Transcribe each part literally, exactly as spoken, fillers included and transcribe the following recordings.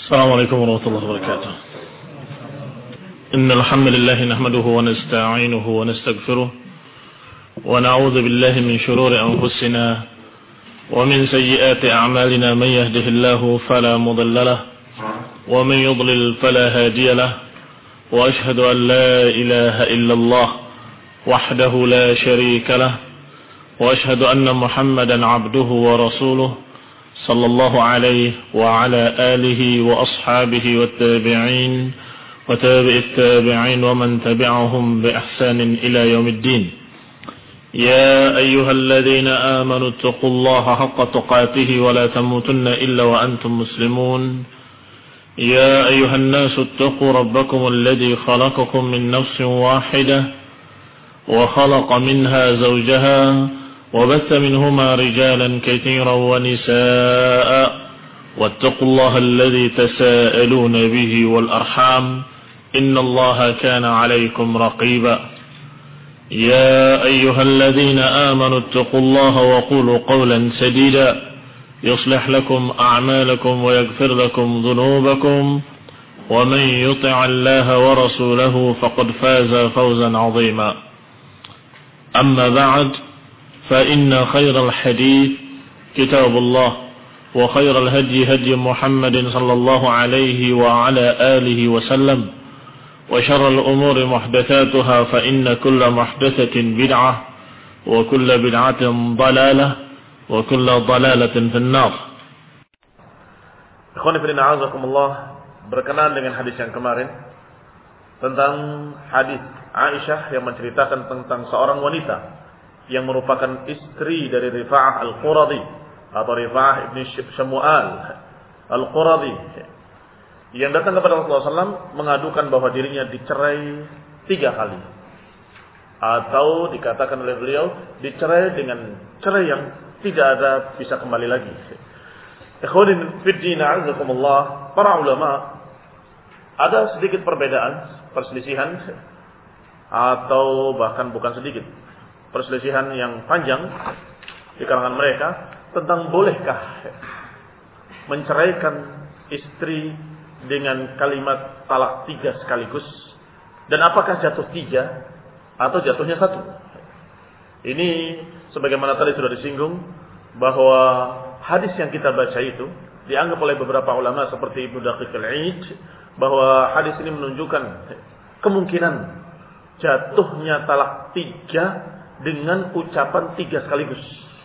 السلام عليكم ورحمة الله وبركاته. إن الحمد لله نحمده ونستعينه ونستغفره ونعوذ بالله من شرور أنفسنا ومن سيئات أعمالنا. من يهده الله فلا مضل له ومن يضلل فلا هادي له وأشهد أن لا إله إلا الله وحده لا شريك له وأشهد أن محمدا عبده ورسوله صلى الله عليه وعلى آله وأصحابه والتابعين وتابع التابعين ومن تبعهم بإحسان إلى يوم الدين. يا أيها الذين آمنوا اتقوا الله حق تقاته ولا تموتن إلا وأنتم مسلمون. يا أيها الناس اتقوا ربكم الذي خلقكم من نفس واحدة وخلق منها زوجها وبث منهما رجالا كثيرا ونساء واتقوا الله الذي تساءلون به والأرحام إن الله كان عليكم رقيبا. يا أيها الذين آمنوا اتقوا الله وقولوا قولا سديدا يصلح لكم أعمالكم ويغفر لكم ذنوبكم ومن يطع الله ورسوله فقد فاز فوزا عظيما. أما بعد فإن خير الحديث كتاب الله وخير الهدي هدي محمد صلى الله عليه وعلى آله وسلم وشر الأمور محدثاتها فإن كل محدثة بدعة وكل بدعة ضلالة وكل ضلالة في النار. Ikhwan fillah a'azakumullah, berkenaan dengan hadis yang kemarin tentang hadis Aisyah yang menceritakan tentang seorang wanita yang merupakan istri dari Rifa'ah Al-Quradi atau Rifa'ah ibn Syamu'al Al-Quradi yang datang kepada Rasulullah shallallahu alaihi wasallam mengadukan bahwa dirinya dicerai tiga kali, atau dikatakan oleh beliau dicerai dengan cerai yang tidak ada bisa kembali lagi. Ikhwanin fid din a'azakumullah, para ulama ada sedikit perbedaan, perselisihan, atau bahkan bukan sedikit, perselisihan yang panjang di kalangan mereka tentang bolehkah menceraikan istri dengan kalimat talak tiga sekaligus, dan apakah jatuh tiga atau jatuhnya satu. Ini sebagaimana tadi sudah disinggung bahwa hadis yang kita baca itu dianggap oleh beberapa ulama seperti Ibnu Daqiq al-Eid bahwa hadis ini menunjukkan kemungkinan jatuhnya talak tiga dengan ucapan tiga sekaligus.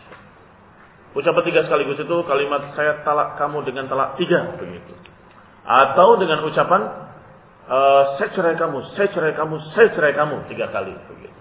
Ucapan tiga sekaligus itu kalimat saya talak kamu dengan talak tiga begitu. Atau dengan ucapan uh, saya cerai kamu, saya cerai kamu, saya cerai kamu tiga kali begitu.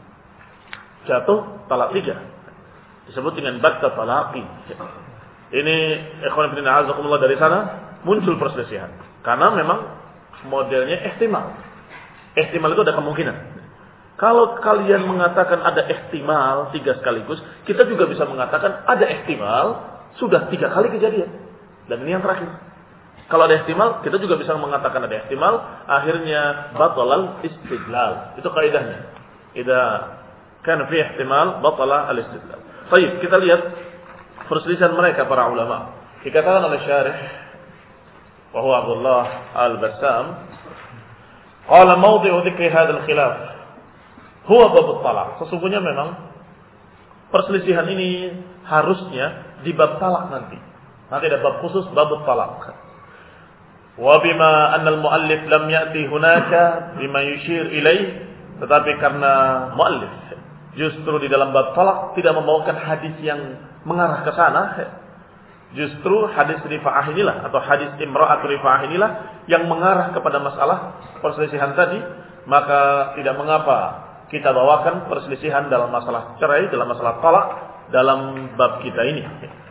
Jatuh talak tiga. Disebut dengan batta talaqi. Ini ikhwan fillah azakumullah, dari sana muncul perselisihan. Karena memang modelnya ihtimal. Ihtimal itu ada kemungkinan. Kalau kalian mengatakan ada ihtimal tiga sekaligus, kita juga bisa mengatakan ada ihtimal sudah tiga kali kejadian. Dan ini yang terakhir. Kalau ada ihtimal, kita juga bisa mengatakan ada ihtimal, akhirnya batalal istidlal. Itu kaidahnya. Idza kana fi ihtimal batala al-istidlal. Baik, kita lihat perselisihan mereka para ulama. Dikatakan oleh syarih wa huwa Abdullah Al-Bassam, qala mawdi'u dzikri hadzal khilaf huwa bab talak. Sesungguhnya memang perselisihan ini harusnya di bab talak nanti. Nanti ada bab khusus bab talak. Wa bima anna al-muallif lam ya'ti hunaka bima yushir ilaih, tetapi karena muallif justru di dalam bab talak tidak membawakan hadis yang mengarah ke sana, justru hadis rifa'ah inilah atau hadis imra'at rifa'ah inilah yang mengarah kepada masalah perselisihan tadi, maka tidak mengapa kita bawakan perselisihan dalam masalah cerai, dalam masalah talak dalam bab kita ini.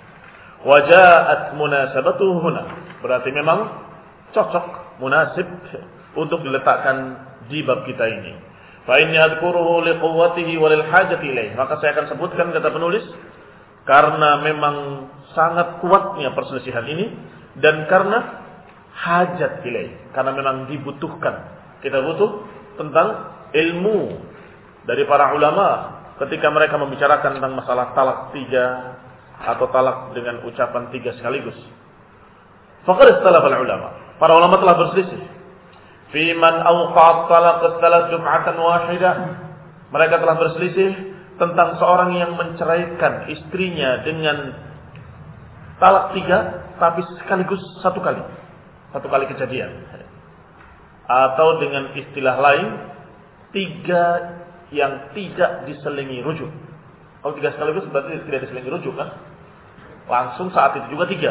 Waja'at munasabatuhu huna, berarti memang cocok, munasib untuk diletakkan di bab kita ini. Fa inni adhkuruhu liquwwatihi wa lil hajati ilaih, maka saya akan sebutkan kata penulis karena memang sangat kuatnya perselisihan ini dan karena hajat ilaih, karena memang dibutuhkan. Kita butuh tentang ilmu dari para ulama ketika mereka membicarakan tentang masalah talak tiga atau talak dengan ucapan tiga sekaligus. Faqad ikhtalafa ulama. Para ulama telah berselisih. Fi man awqa'a talaq salat jum'atan wahidah. Mereka telah berselisih tentang seorang yang menceraikan istrinya dengan talak tiga, tapi sekaligus satu kali. Satu kali kejadian. Atau dengan istilah lain, tiga yang tidak diselingi rujuk. Kalau tiga sekaligus berarti tidak diselingi rujuk kan? Langsung saat itu juga tiga.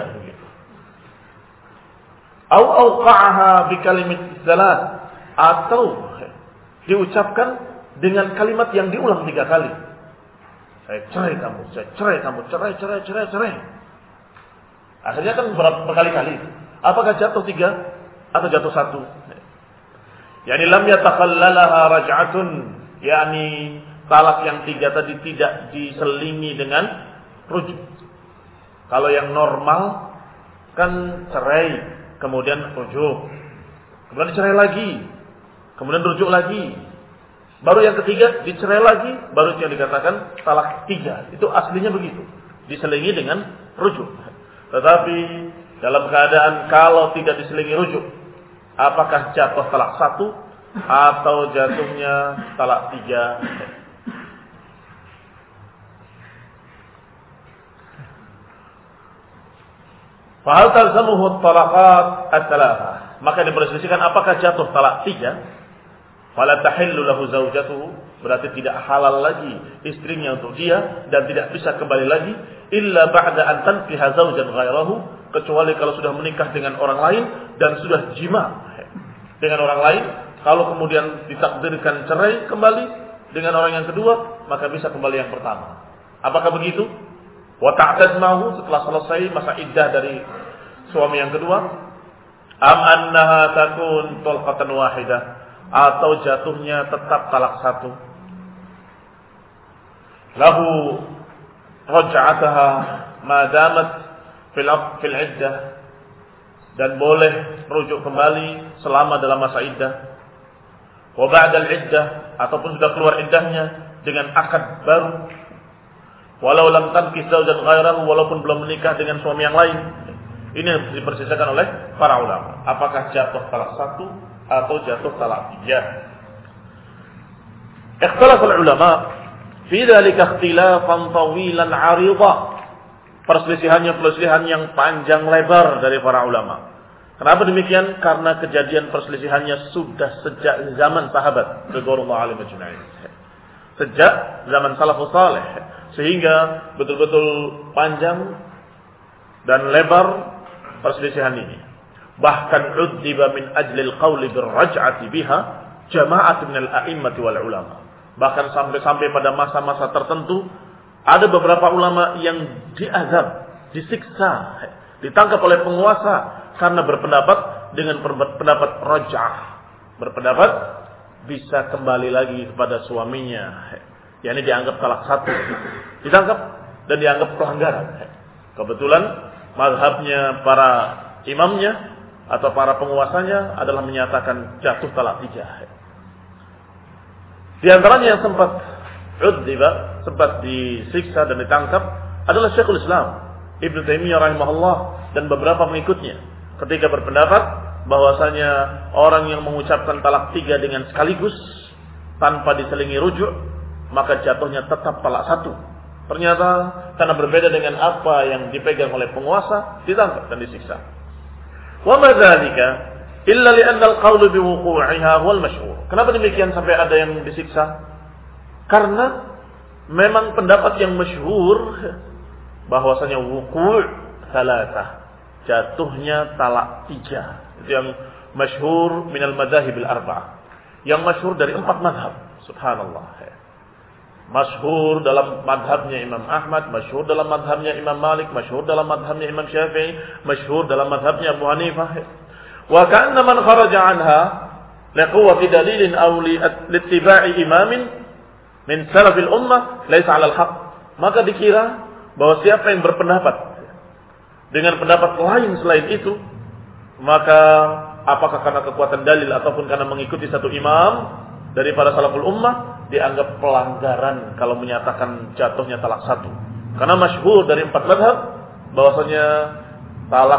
Au auqa'aha bi kalimat salat, atau diucapkan dengan kalimat yang diulang tiga kali. Saya cerai kamu, saya cerai kamu, cerai, cerai, cerai, cerai. Akhirnya kan berkali-kali. Apakah jatuh tiga atau jatuh satu? Yani lam yatakhallalaha raj'atun, yakni talak yang tiga tadi tidak diselingi dengan rujuk. Kalau yang normal kan cerai, kemudian rujuk, kemudian dicerai lagi, kemudian rujuk lagi, baru yang ketiga dicerai lagi, baru yang dikatakan talak tiga. Itu aslinya begitu, diselingi dengan rujuk. Tetapi dalam keadaan kalau tidak diselingi rujuk, apakah jatuh talak satu atau jatuhnya talak tiga? Fahal talzamuhu talaqat ats-tsalatsa. Maka diperselisihkan apakah jatuh talak tiga? Fala tahillu lahu zaujatuhu, berarti tidak halal lagi istrinya untuk dia dan tidak bisa kembali lagi illa ba'da an tankiha zaujan ghairahu, kecuali kalau sudah menikah dengan orang lain dan sudah jima dengan orang lain. Kalau kemudian ditakdirkan cerai kembali dengan orang yang kedua, maka bisa kembali yang pertama. Apakah begitu? Wa ta'tadmahu, setelah selesai masa iddah dari suami yang kedua, am annaha takun talqatan wahidah, atau jatuhnya tetap talak satu. Lahu raj'ataha ma damat fil fil iddah, dan boleh merujuk kembali selama dalam masa iddah. Wa ba'da al-iddah, ataupun sudah keluar iddahnya dengan akad baru. Walau lam tankih zaujan ghairahu, walaupun belum menikah dengan suami yang lain. Ini diperselisihkan oleh para ulama. Apakah jatuh talak satu atau jatuh talak tiga? Ikhtilaful ulama fi dzalika ikhtilafan tawilan 'arida. Perselisihannya perselisihan yang panjang lebar dari para ulama. Kenapa demikian? Karena kejadian perselisihannya sudah sejak zaman sahabat radhiyallahu anhum ajma'in. Sejak zaman salafus saleh, sehingga betul-betul panjang dan lebar perselisihan ini. Bahkan uddiba min ajlil qawli birraj'ati biha jama'at min al-a'immati wal ulama. Bahkan sampai-sampai pada masa-masa tertentu ada beberapa ulama yang diazab, disiksa, ditangkap oleh penguasa karena berpendapat dengan pendapat raj'ah, berpendapat bisa kembali lagi kepada suaminya, yakni dianggap talak satu, ditangkap dan dianggap pelanggaran. Kebetulan mazhabnya para imamnya atau para penguasanya adalah menyatakan jatuh talak tiga. Di antaranya yang sempat uddiba, sempat disiksa dan ditangkap adalah Syekhul Islam Ibnu Taimiyah rahimahullah dan beberapa pengikutnya ketika berpendapat bahwasanya orang yang mengucapkan talak tiga dengan sekaligus tanpa diselingi rujuk, maka jatuhnya tetap talak satu. Ternyata karena berbeda dengan apa yang dipegang oleh penguasa, ditangkap dan disiksa. Wa ma dzalika illa li'anna al-qawl bi wuqu'iha wal mashhur. Kenapa demikian sampai ada yang disiksa? Karena memang pendapat yang masyhur bahwasanya wuqu' salatah, jatuhnya talak tiga. Itu yang masyhur minal madhahibil arba'ah. Yang masyhur dari empat madhab. Subhanallah. Masyhur dalam madhabnya Imam Ahmad, masyhur dalam madhabnya Imam Malik, masyhur dalam madhabnya Imam Syafi'i, masyhur dalam madhabnya Abu Hanifah. Wa ka'anna man kharaja anha liquwwati dalilin aw liittiba'i imamin min salafil ummah laysa 'alal haqq. Maka dikira bahwa siapa yang berpendapat dengan pendapat lain selain itu, maka apakah karena kekuatan dalil ataupun karena mengikuti satu imam daripada salaful ummah, dianggap pelanggaran kalau menyatakan jatuhnya talak satu. Karena masyhur dari empat mazhab bahwasanya talak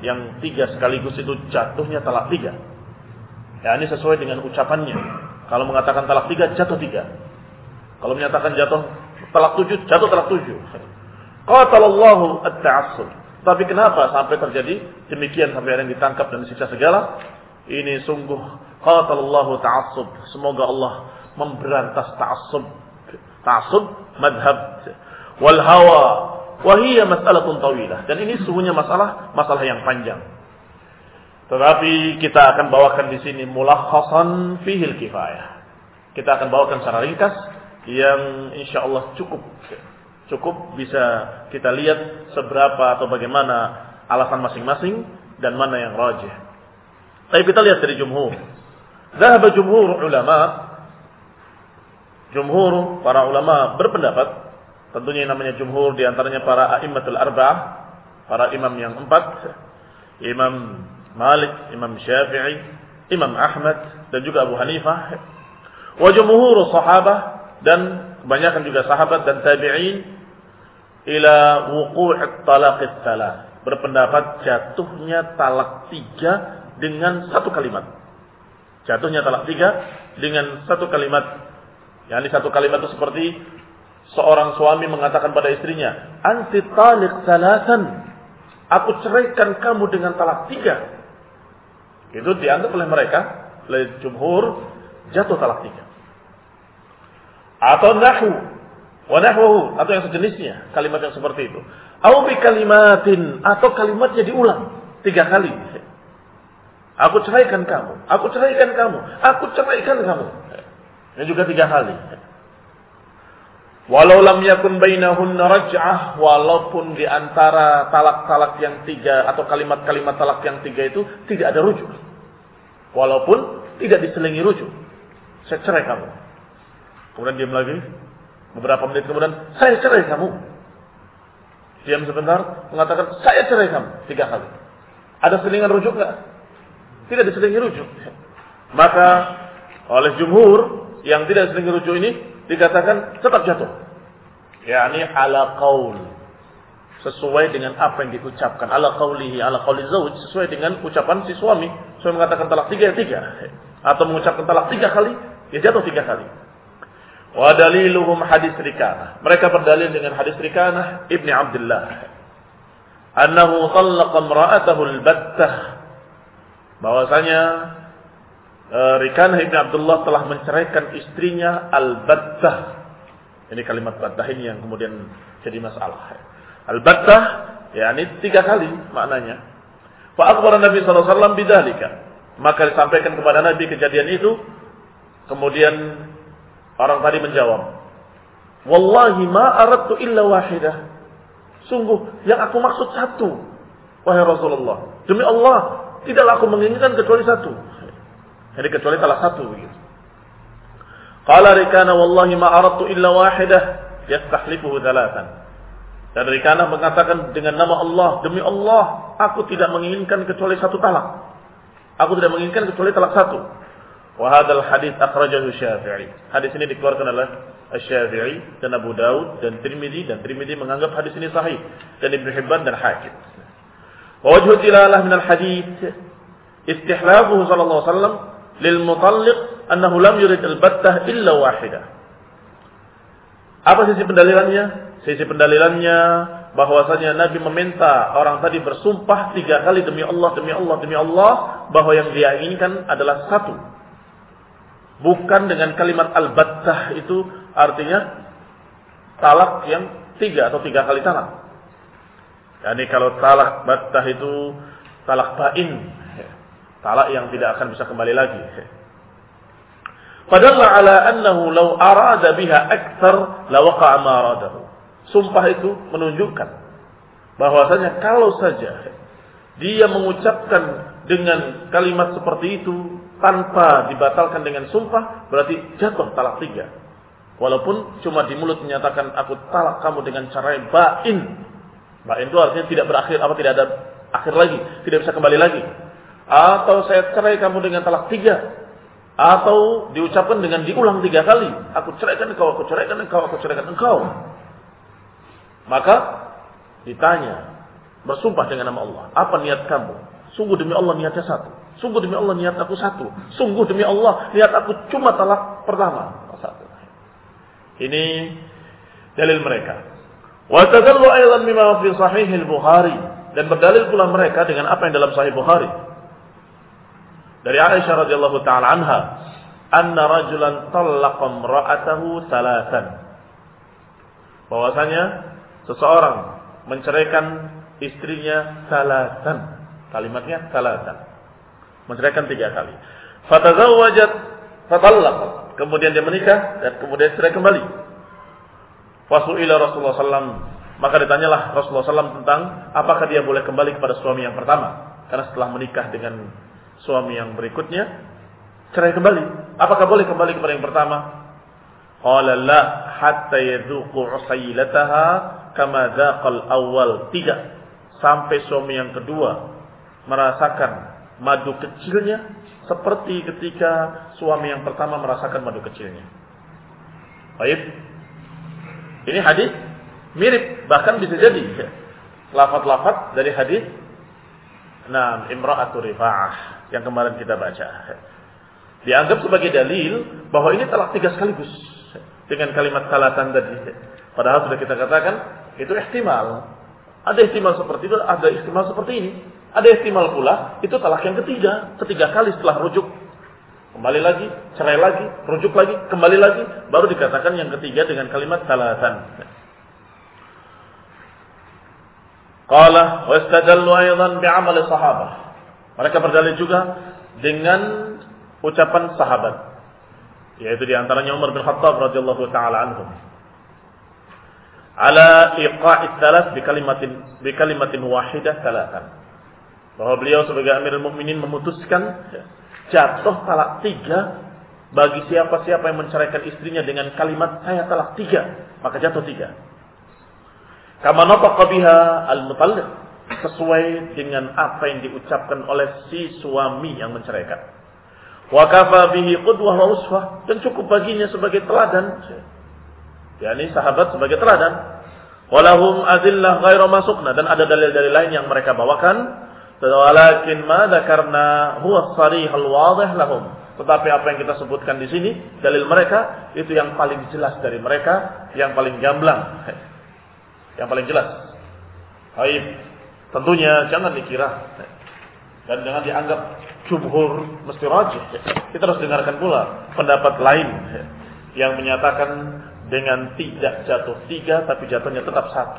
yang tiga sekaligus itu jatuhnya talak tiga. Ya, ini sesuai dengan ucapannya. Kalau mengatakan talak tiga, jatuh tiga. Kalau menyatakan jatuh talak tujuh, jatuh talak tujuh. Qatalallahu at-ta'assub. Tapi kenapa sampai terjadi demikian, sampai ada yang ditangkap dan disiksa segala? Ini sungguh qatalallahu ta'assub. Semoga Allah memberantas ta'assub. Ta'assub madhab wal hawa wa hiya mas'alatun tawilah. Dan ini sungguhnya masalah masalah yang panjang. Tetapi kita akan bawakan di sini mulakhasan fihil kifayah. Kita akan bawakan secara ringkas yang insyaallah cukup cukup bisa kita lihat seberapa atau bagaimana alasan masing-masing dan mana yang rajih. Tapi kita lihat dari jumhur. Dhahaba jumhur ulama, jumhur para ulama berpendapat, tentunya yang namanya jumhur di antaranya para a'immatul arba'ah, para imam yang empat, Imam Malik, Imam Syafi'i, Imam Ahmad dan juga Abu Hanifah. Wa jumhur sahabah, dan kebanyakan juga sahabat dan tabi'in ila wuqu'at talaqit salah, berpendapat jatuhnya talak tiga dengan satu kalimat. Jatuhnya talak tiga dengan satu kalimat. Yani satu kalimat itu seperti seorang suami mengatakan pada istrinya, anti taliq salasan, aku ceraikan kamu dengan talak tiga. Itu dianggap oleh mereka, oleh jumhur, jatuh talak tiga. Atau nahu wa nahwuhu, atau yang sejenisnya, kalimat yang seperti itu. Au bi kalimatin, atau kalimatnya diulang tiga kali. Aku ceraikan kamu, aku ceraikan kamu, aku ceraikan kamu. Ini juga tiga kali. Walau lam yakun bainahunna raj'ah, walaupun di antara talak-talak yang tiga atau kalimat-kalimat talak yang tiga itu tidak ada rujuk. Walaupun tidak diselingi rujuk. Saya cerai kamu. Kemudian diam lagi. Beberapa menit kemudian, saya cerai kamu. Diam sebentar, mengatakan, saya cerai kamu. Tiga kali. Ada selingan rujuk enggak? Tidak diselingi rujuk. Maka oleh jumhur yang tidak diselingi rujuk ini dikatakan tetap jatuh. yakni ala qaul, sesuai dengan apa yang diucapkan, ala qaulihi, ala qauli zauj, sesuai dengan ucapan si suami. Suami mengatakan talak tiga ya tiga, atau mengucapkan talak tiga kali ya jatuh tiga kali. Wa daliluhum hadis Rikanah, mereka berdalil dengan hadis Rikanah ibni Abdullah annahu talaqa imra'atahu al-battah, bahwasanya uh, Rikanah ibni Abdullah telah menceraikan istrinya al-battah. Ini kalimat battah ini yang kemudian jadi masalah. Al-battah yakni tiga kali maknanya. Fa akhbara Nabi sallallahu alaihi wasallam bidzalika, maka disampaikan kepada Nabi kejadian itu. Kemudian orang tadi menjawab, wallahi ma aradtu illa wahidah, sungguh yang aku maksud satu, wahai Rasulullah, demi Allah tidaklah aku menginginkan kecuali satu, jadi kecuali salah satu begitu. Qala Rikana wallahi ma aradtu illa wahidah yastahlifuhu thalathan, dan Rikana mengatakan dengan nama Allah, demi Allah aku tidak menginginkan kecuali satu talak, aku tidak menginginkan kecuali talak satu. Wa hadzal hadits akhrajahu Syafi'i. Hadis ini dikeluarkan oleh Asy-Syafi'i dan Abu Daud dan Tirmidzi, dan Tirmidzi menganggap hadis ini sahih, dan Ibnu Hibban dan Hakim. Wa wajhu dilalah min al-hadits istihlafuhu sallallahu alaihi wasallam lil mutalliq annahu lam yurid al-battah illa wahidah. Apa sisi pendalilannya? Sisi pendalilannya bahwasanya Nabi meminta orang tadi bersumpah tiga kali demi Allah, demi Allah, demi Allah, bahwa yang dia inginkan adalah satu. Bukan dengan kalimat al-battah itu artinya talak yang tiga atau tiga kali talak. Yani kalau talak battah itu talak bain, talak yang tidak akan bisa kembali lagi. Fadalla ala annahu law arada biha akthar la waqa'a ma aradahu. Sumpah itu menunjukkan bahwasanya kalau saja dia mengucapkan dengan kalimat seperti itu tanpa dibatalkan dengan sumpah, berarti jatuh talak tiga. Walaupun cuma di mulut menyatakan aku talak kamu dengan cara bain. Bain itu artinya tidak berakhir, apa tidak ada akhir lagi, tidak bisa kembali lagi. Atau saya cerai kamu dengan talak tiga. Atau diucapkan dengan diulang tiga kali. Aku ceraikan engkau, aku ceraikan engkau, aku ceraikan engkau. Maka ditanya, bersumpah dengan nama Allah. Apa niat kamu? Sungguh demi Allah niatnya satu. Sungguh demi Allah niat aku satu. Sungguh demi Allah niat aku cuma talak pertama. Satu. Ini dalil mereka. Wa tadallu aidan mimma fi sahih al-Bukhari, dan berdalil pula mereka dengan apa yang dalam sahih Bukhari. Dari Aisyah radhiyallahu taala anha, anna rajulan talaqa imra'atahu thalathan. Bahwasanya seseorang menceraikan istrinya thalathan. Kalimatnya thalathan. Menceraikan tiga kali. Fatazawwajat fatallaq. Kemudian dia menikah dan kemudian cerai kembali. Fasu'ila Rasulullah sallallahu alaihi wasallam, maka ditanyalah Rasulullah sallallahu alaihi wasallam tentang apakah dia boleh kembali kepada suami yang pertama. Karena setelah menikah dengan suami yang berikutnya, cerai kembali. Apakah boleh kembali kepada yang pertama? Qala la hatta yadhuqu usailataha kama dzaqal awwal. Tidak sampai suami yang kedua merasakan madu kecilnya seperti ketika suami yang pertama merasakan madu kecilnya. Baik. Ini hadis mirip, bahkan bisa jadi lafaz-lafaz dari hadis Nah, Imra'atu Rifa'ah yang kemarin kita baca. Dianggap sebagai dalil bahwa ini talak tiga sekaligus dengan kalimat talatan tadi. Padahal sudah kita katakan itu ihtimal. Ada ihtimal seperti itu, ada ihtimal seperti ini. Ada ihtimal pula itu talak yang ketiga, ketiga kali setelah rujuk. Kembali lagi, cerai lagi, rujuk lagi, kembali lagi, baru dikatakan yang ketiga dengan kalimat talatan. Qala wa istadallu aidan bi'amali sahabah. Mereka berdalil juga dengan ucapan sahabat, yaitu di antaranya Umar bin Khattab radhiyallahu taala anhu. Ala iqa'i tsalas bi kalimatin bi kalimatin wahidah salatan. Bahwa beliau sebagai Amirul Mukminin memutuskan jatuh talak tiga bagi siapa-siapa yang menceraikan istrinya dengan kalimat saya talak tiga, maka jatuh tiga. Kama nataqa biha al-mutalliq, sesuai dengan apa yang diucapkan oleh si suami yang menceraikan. Wa kafa bihi qudwah wa uswah, dan cukup baginya sebagai teladan. yakni sahabat sebagai teladan. Walahum adillah ghairu masukna, dan ada dalil-dalil lain yang mereka bawakan. Walakin ma dzakarna huwa sharih al-wadih lahum. Tetapi apa yang kita sebutkan di sini, dalil mereka itu yang paling jelas dari mereka, yang paling gamblang, yang paling jelas. Baik, tentunya jangan dikira dan jangan dianggap jumhur mesti rajih. Kita harus dengarkan pula pendapat lain yang menyatakan dengan tidak jatuh tiga, tapi jatuhnya tetap satu.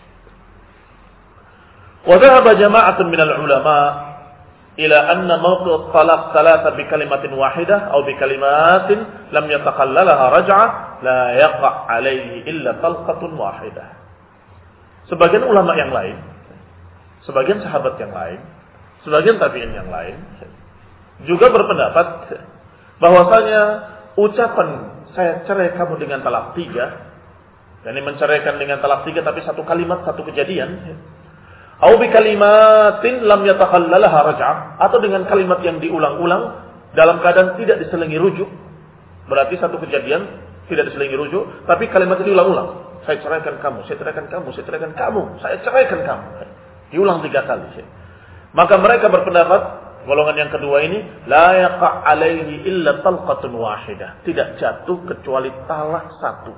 Wa dhahaba jama'atun minal ulama ila anna mawqi' talaq thalatha bi kalimatin wahidah aw bi kalimatin lam yataqallalaha raj'ah la yaqa' alayhi illa talqatun wahidah. Sebagian ulama yang lain, sebagian sahabat yang lain, sebagian tabi'in yang lain juga berpendapat bahwasanya ucapan saya cerai kamu dengan talak tiga, yakni menceraikan dengan talak tiga tapi satu kalimat, satu kejadian, au bi kalimatin lam yatakhallalaha raj'ah, atau dengan kalimat yang diulang-ulang dalam keadaan tidak diselingi rujuk. Berarti satu kejadian tidak diselingi rujuk, tapi kalimat itu diulang-ulang. Saya ceraikan kamu, saya ceraikan kamu, saya ceraikan kamu, saya ceraikan kamu. Diulang tiga kali. Maka mereka berpendapat golongan yang kedua ini la yaqa' alaihi illa talqatun wahidah, tidak jatuh kecuali talak satu.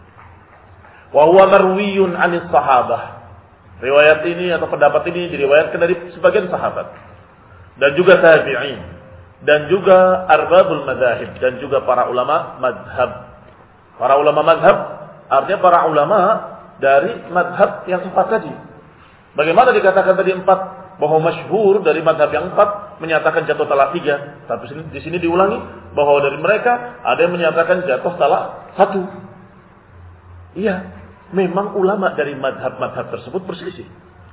Wa huwa marwiyun 'anis sahabah. Riwayat ini atau pendapat ini diriwayatkan dari sebagian sahabat dan juga tabi'in dan juga arbabul madzhab dan juga para ulama mazhab. Para ulama mazhab artinya para ulama dari mazhab yang empat tadi. Bagaimana dikatakan tadi empat, bahwa masyhur dari mazhab yang empat menyatakan jatuh talak tiga, tapi di sini diulangi bahwa dari mereka ada yang menyatakan jatuh talak satu. Iya, memang ulama dari mazhab-mazhab tersebut berselisih.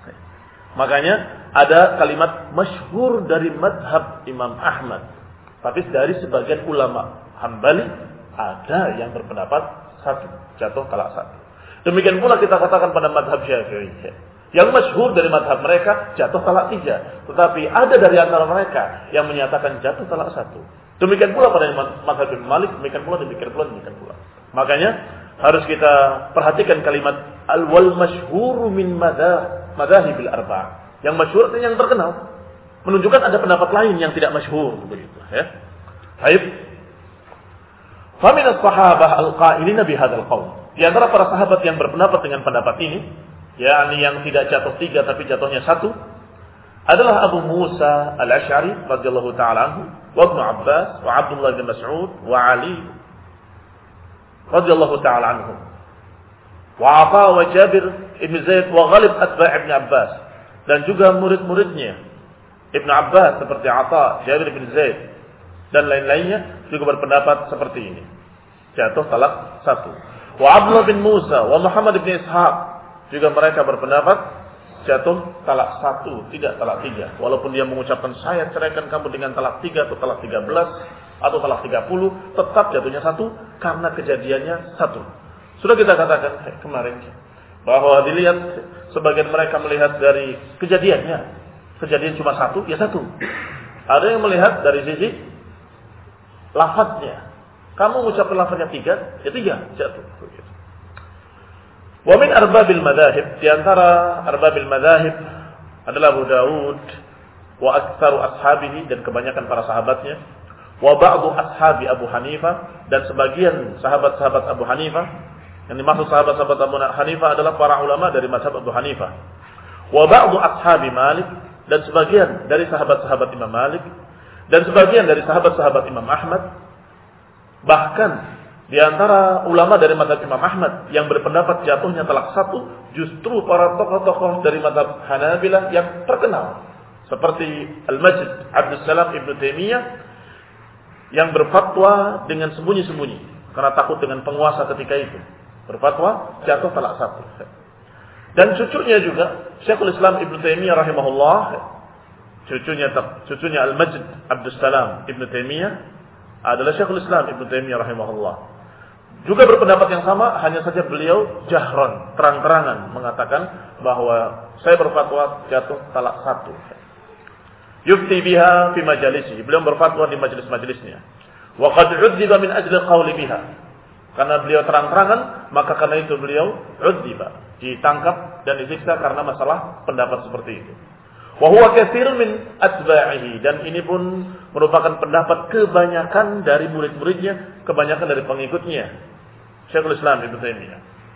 Makanya ada kalimat masyhur dari mazhab Imam Ahmad, tapi dari sebagian ulama Hambali ada yang berpendapat satu, jatuh talak satu. Demikian pula kita katakan pada mazhab Syafi'i. Yang masyhur dari mazhab mereka jatuh talak tiga, tetapi ada dari antara mereka yang menyatakan jatuh talak satu. Demikian pula pada mazhab Imam Malik, demikian pula, demikian pula, demikian pula. Makanya harus kita perhatikan kalimat al-wal masyhuru min madhab madhahibil arba'ah. Yang masyhur dan yang terkenal. Menunjukkan ada pendapat lain yang tidak masyhur begitu ya. Baik. Fa min as-sahabah al-qailina bi hadzal qaul. Di antara para sahabat yang berpendapat dengan pendapat ini, yakni yang tidak jatuh tiga tapi jatuhnya satu, adalah Abu Musa al-Asy'ari radhiyallahu taala anhu, wa Ibnu Abbas, wa Abdullah bin Mas'ud, wa Ali radhiyallahu taala anhum. Wa Atha wa Jabir ibn Zaid wa ghalib atba' Ibn Abbas, dan juga murid-muridnya Ibn Abbas seperti Atha, Jabir bin Zaid dan lain-lainnya juga berpendapat seperti ini. Jatuh talak satu. Wa Abdullah bin Musa wa Muhammad bin Ishaq juga mereka berpendapat jatuh talak satu, tidak talak tiga. Walaupun dia mengucapkan saya ceraikan kamu dengan talak tiga atau talak tiga belas atau talak tiga puluh, tetap jatuhnya satu karena kejadiannya satu. Sudah kita katakan eh, kemarin bahwa dilihat sebagian mereka melihat dari kejadiannya, kejadian cuma satu, ya satu. Ada yang melihat dari sisi lafadznya. Kamu mengucapkan lafadznya tiga, ya tiga jatuh. Wa min arbabil madzahib, di antara arbabil madzahib adalah Abu Dawud wa aktsaru ashabihi, dan kebanyakan para sahabatnya, wa ba'du ashabi Abu Hanifah, dan sebagian sahabat-sahabat Abu Hanifah. Yang dimaksud sahabat-sahabat Abu Hanifah adalah para ulama dari mazhab Abu Hanifah. Wa ba'du ashabi Malik, dan sebagian dari sahabat-sahabat Imam Malik, dan sebagian dari sahabat-sahabat Imam Ahmad. Bahkan di antara ulama dari mazhab Imam Ahmad yang berpendapat jatuhnya talak satu, justru para tokoh-tokoh dari mazhab Hanabilah yang terkenal, seperti Al-Majd Abdus Salam Ibnu Taimiyah, yang berfatwa dengan sembunyi-sembunyi karena takut dengan penguasa ketika itu. Berfatwa jatuh talak satu. Dan cucunya juga Syekhul Islam Ibnu Taimiyah rahimahullah, cucunya cucunya Al-Majd Abdus Salam Ibnu Taimiyah adalah Syekhul Islam Ibnu Taimiyah rahimahullah. Juga berpendapat yang sama, hanya saja beliau jahron, terang-terangan mengatakan bahwa saya berfatwa jatuh talak satu. Yufti biha fi majalisi, beliau berfatwa di majelis-majelisnya. Wa qad udziba min ajli qawli biha. Karena beliau terang-terangan, maka karena itu beliau udziba, ditangkap dan disiksa karena masalah pendapat seperti itu. Wa huwa katsirun min atba'ihi, dan ini pun merupakan pendapat kebanyakan dari murid-muridnya, kebanyakan dari pengikutnya Syekhul Islam Ibnu Taimiyah.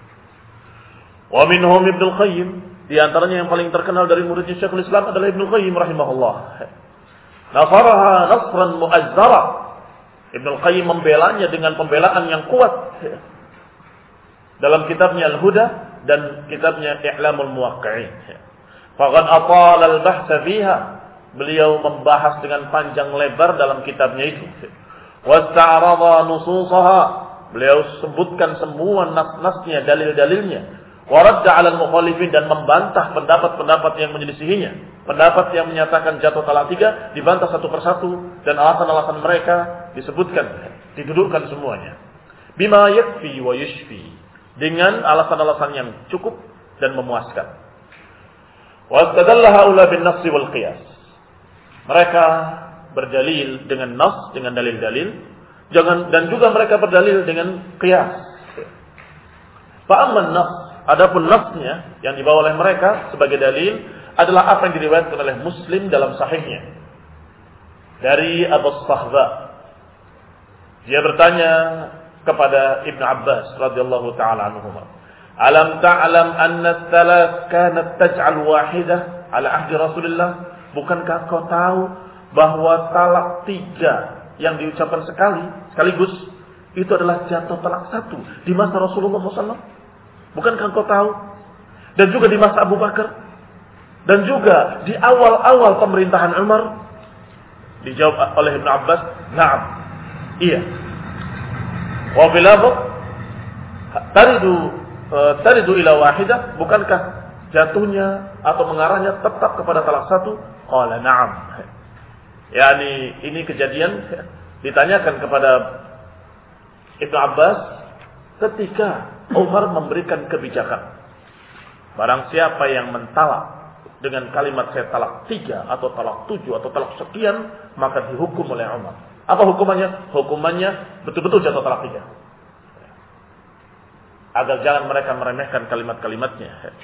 Wa minhum Ibnu Qayyim, di antaranya yang paling terkenal dari muridnya Syekhul Islam adalah Ibnu Qayyim rahimahullah. Nasaraha nasran mu'azzara. Ibnu Qayyim membelanya dengan pembelaan yang kuat dalam kitabnya Al-Huda dan kitabnya I'lamul Muwaqqi'in. Faqad atala al-bahsa fiha, beliau membahas dengan panjang lebar dalam kitabnya itu. Wasta'rada nususaha, beliau sebutkan semua nas-nasnya, dalil-dalilnya. Wa radda 'ala al-mukhalifin, dan membantah pendapat-pendapat yang menyelisihinya. Pendapat yang menyatakan jatuh talak tiga dibantah satu persatu, dan alasan-alasan mereka disebutkan, didudukkan semuanya. Bima yakfi wa yushfi, dengan alasan-alasan yang cukup dan memuaskan. Wastadalla haula bin nass wal qiyas. Mereka berdalil dengan nas, dengan dalil-dalil, jangan, dan juga mereka berdalil dengan qiyas. Fa amma nas, adapun nasnya yang dibawa oleh mereka sebagai dalil adalah apa yang diriwayatkan oleh Muslim dalam sahihnya dari Abu Sahba. Dia bertanya kepada Ibnu Abbas radhiyallahu taala anhuma, alam ta'lam anna ats-tsalath kanat taj'al wahidah ala ahdi Rasulillah? Bukankah kau tahu bahwa talak tiga yang diucapkan sekali sekaligus itu adalah jatuh talak satu di masa Rasulullah shallallahu alaihi wasallam? Bukankah kau tahu? Dan juga di masa Abu Bakar, dan juga di awal-awal pemerintahan Umar. Dijawab oleh Ibnu Abbas, na'am, iya. Wa bil lafz taridu taridu ila wahidah, bukankah jatuhnya atau mengarahnya tetap kepada talak satu? Qala na'am. Yani ini kejadian ditanyakan kepada Ibnu Abbas ketika Umar memberikan kebijakan. Barang siapa yang mentalak dengan kalimat saya talak tiga atau talak tujuh atau talak sekian, maka dihukum oleh Umar. Apa hukumannya? Hukumannya betul-betul jatuh talak tiga. Agar jangan mereka meremehkan kalimat-kalimatnya.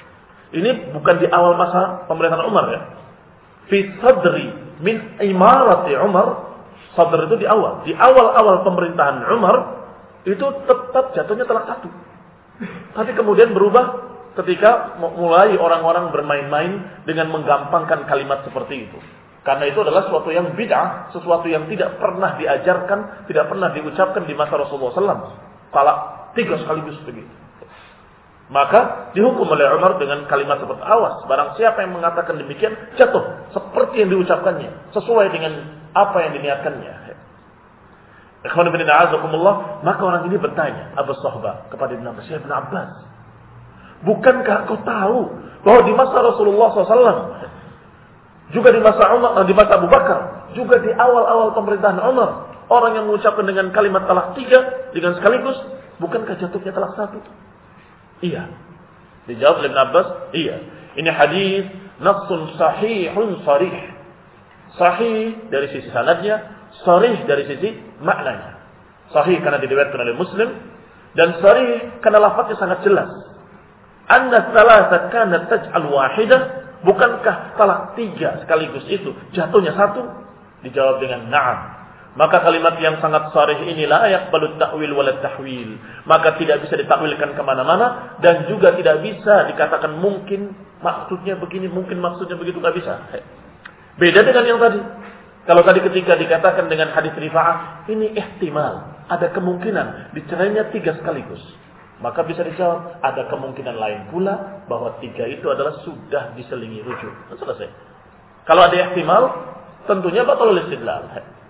Ini bukan di awal masa pemerintahan Umar ya. Fi sadri min imarati Umar. Sadr itu di awal. Di awal-awal pemerintahan Umar itu tetap jatuhnya talak satu. Tapi kemudian berubah ketika mulai orang-orang bermain-main dengan menggampangkan kalimat seperti itu. Karena itu adalah sesuatu yang bid'ah, sesuatu yang tidak pernah diajarkan, tidak pernah diucapkan di masa Rasulullah shallallahu alaihi wasallam. Talak tiga sekaligus begitu. Maka dihukum oleh Umar dengan kalimat seperti awas. Barang siapa yang mengatakan demikian jatuh seperti yang diucapkannya, sesuai dengan apa yang diniatkannya. Ikhwan fillah a'azakumullah, maka orang ini bertanya, Abu Sahbah kepada Ibn Abbas, ya Ibn Abbas, bukankah kau tahu bahwa di masa Rasulullah shallallahu alaihi wasallam, juga di masa Umar, di masa Abu Bakar, juga di awal-awal pemerintahan Umar, orang yang mengucapkan dengan kalimat talak tiga dengan sekaligus, bukankah jatuhnya talak satu? Iya. Dijawab oleh Ibn Abbas, iya. Ini hadis nafsun sahihun sarih. Sahih dari sisi sanadnya, sarih dari sisi maknanya. Sahih karena diriwayatkan oleh Muslim, dan sarih karena lafaznya sangat jelas. Anna thalatha kanat taj'al wahidah, bukankah talak tiga sekaligus itu jatuhnya satu? Dijawab dengan na'am. Maka kalimat yang sangat sarih ini la yaqbalu ta'wil wala tahwil. Maka tidak bisa ditakwilkan kemana-mana, dan juga tidak bisa dikatakan mungkin maksudnya begini, mungkin maksudnya begitu, nggak bisa. Beda dengan yang tadi. Kalau tadi ketika dikatakan dengan hadis Rifa'ah, ini ihtimal, ada kemungkinan dicerainya tiga sekaligus. Maka bisa dijawab, ada kemungkinan lain pula bahwa tiga itu adalah sudah diselingi rujuk. Selesai. Kalau ada ihtimal, tentunya batal istidlal.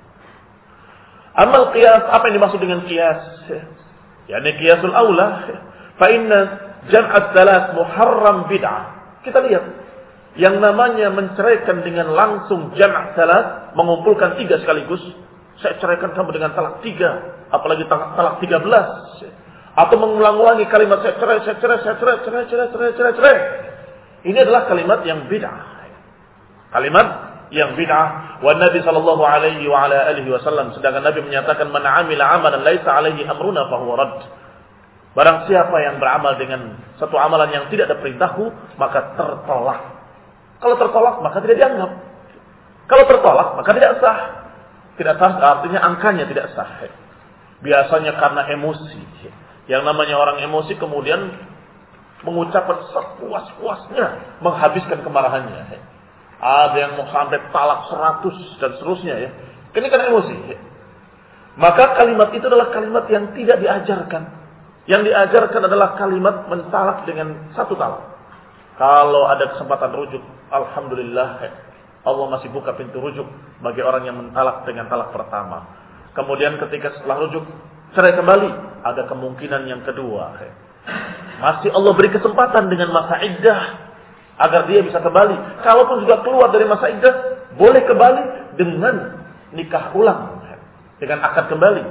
Amal qiyas, apa yang dimaksud dengan qiyas? Yani qiyasul aula. Fa inna jam'at tsalas muharram bid'ah. Kita lihat, yang namanya menceraikan dengan langsung jam' tsalas, mengumpulkan tiga sekaligus. Saya ceraikan kamu dengan talak tiga, apalagi talak, talak tiga belas. Atau mengulang-ulangi kalimat saya cerai, saya cerai, saya cerai, cerai, cerai, cerai, cerai, cerai. Ini adalah kalimat yang bid'ah. Kalimat yang bid'ah. Wa Nabi sallallahu alaihi wa ala alihi wasallam, sedangkan Nabi menyatakan man 'amila 'amalan laisa 'alaihi amruna fa huwa rad. Barang siapa yang beramal dengan satu amalan yang tidak ada perintahku, maka tertolak. Kalau tertolak maka tidak dianggap. Kalau tertolak maka tidak sah. Tidak sah artinya angkanya tidak sah. Biasanya karena emosi. Yang namanya orang emosi kemudian mengucapkan sepuas-puasnya, menghabiskan kemarahannya. Ada yang mau sampai talak seratus dan seterusnya ya. Ini kan emosi. Maka kalimat itu adalah kalimat yang tidak diajarkan. Yang diajarkan adalah kalimat mentalak dengan satu talak. Kalau ada kesempatan rujuk, alhamdulillah, Allah masih buka pintu rujuk bagi orang yang mentalak dengan talak pertama. Kemudian ketika setelah rujuk, cerai kembali, ada kemungkinan yang kedua. Masih Allah beri kesempatan dengan masa iddah agar dia bisa kembali. Kalaupun juga keluar dari masa iddah, boleh kembali dengan nikah ulang, dengan akad kembali.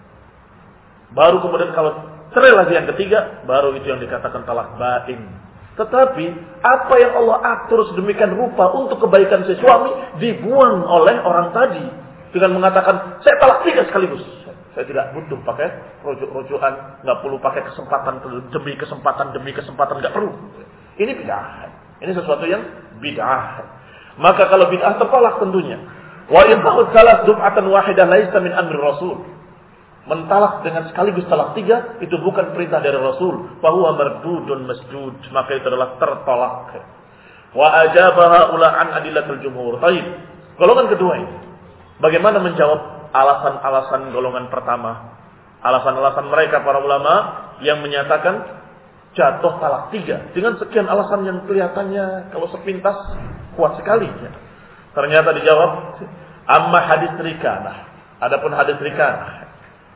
Baru kemudian kalau cerai lagi yang ketiga, baru itu yang dikatakan talak bain. Tetapi apa yang Allah atur sedemikian rupa untuk kebaikan si suami dibuang oleh orang tadi dengan mengatakan saya talak tiga sekaligus. Saya tidak butuh pakai rujuk-rujukan, nggak perlu pakai kesempatan demi kesempatan demi kesempatan, nggak perlu. Ini bid'ah. Ini sesuatu yang bid'ah. Maka kalau bid'ah tertolak tentunya. Wa yaqul salas dum'atan wahidah laisa min amri Rasul. Mentalak dengan sekaligus talak tiga itu bukan perintah dari Rasul. Fa huwa mardudun masjud, maka itu adalah tertolak. Wa ajabaha ula an adillatul jumhur. Baik. Golongan kedua ini bagaimana menjawab alasan-alasan golongan pertama? Alasan-alasan mereka para ulama yang menyatakan jatuh talak tiga dengan sekian alasan yang kelihatannya kalau sepintas kuat sekali. Ternyata dijawab, amma hadis rikanah. Adapun hadis rikanah,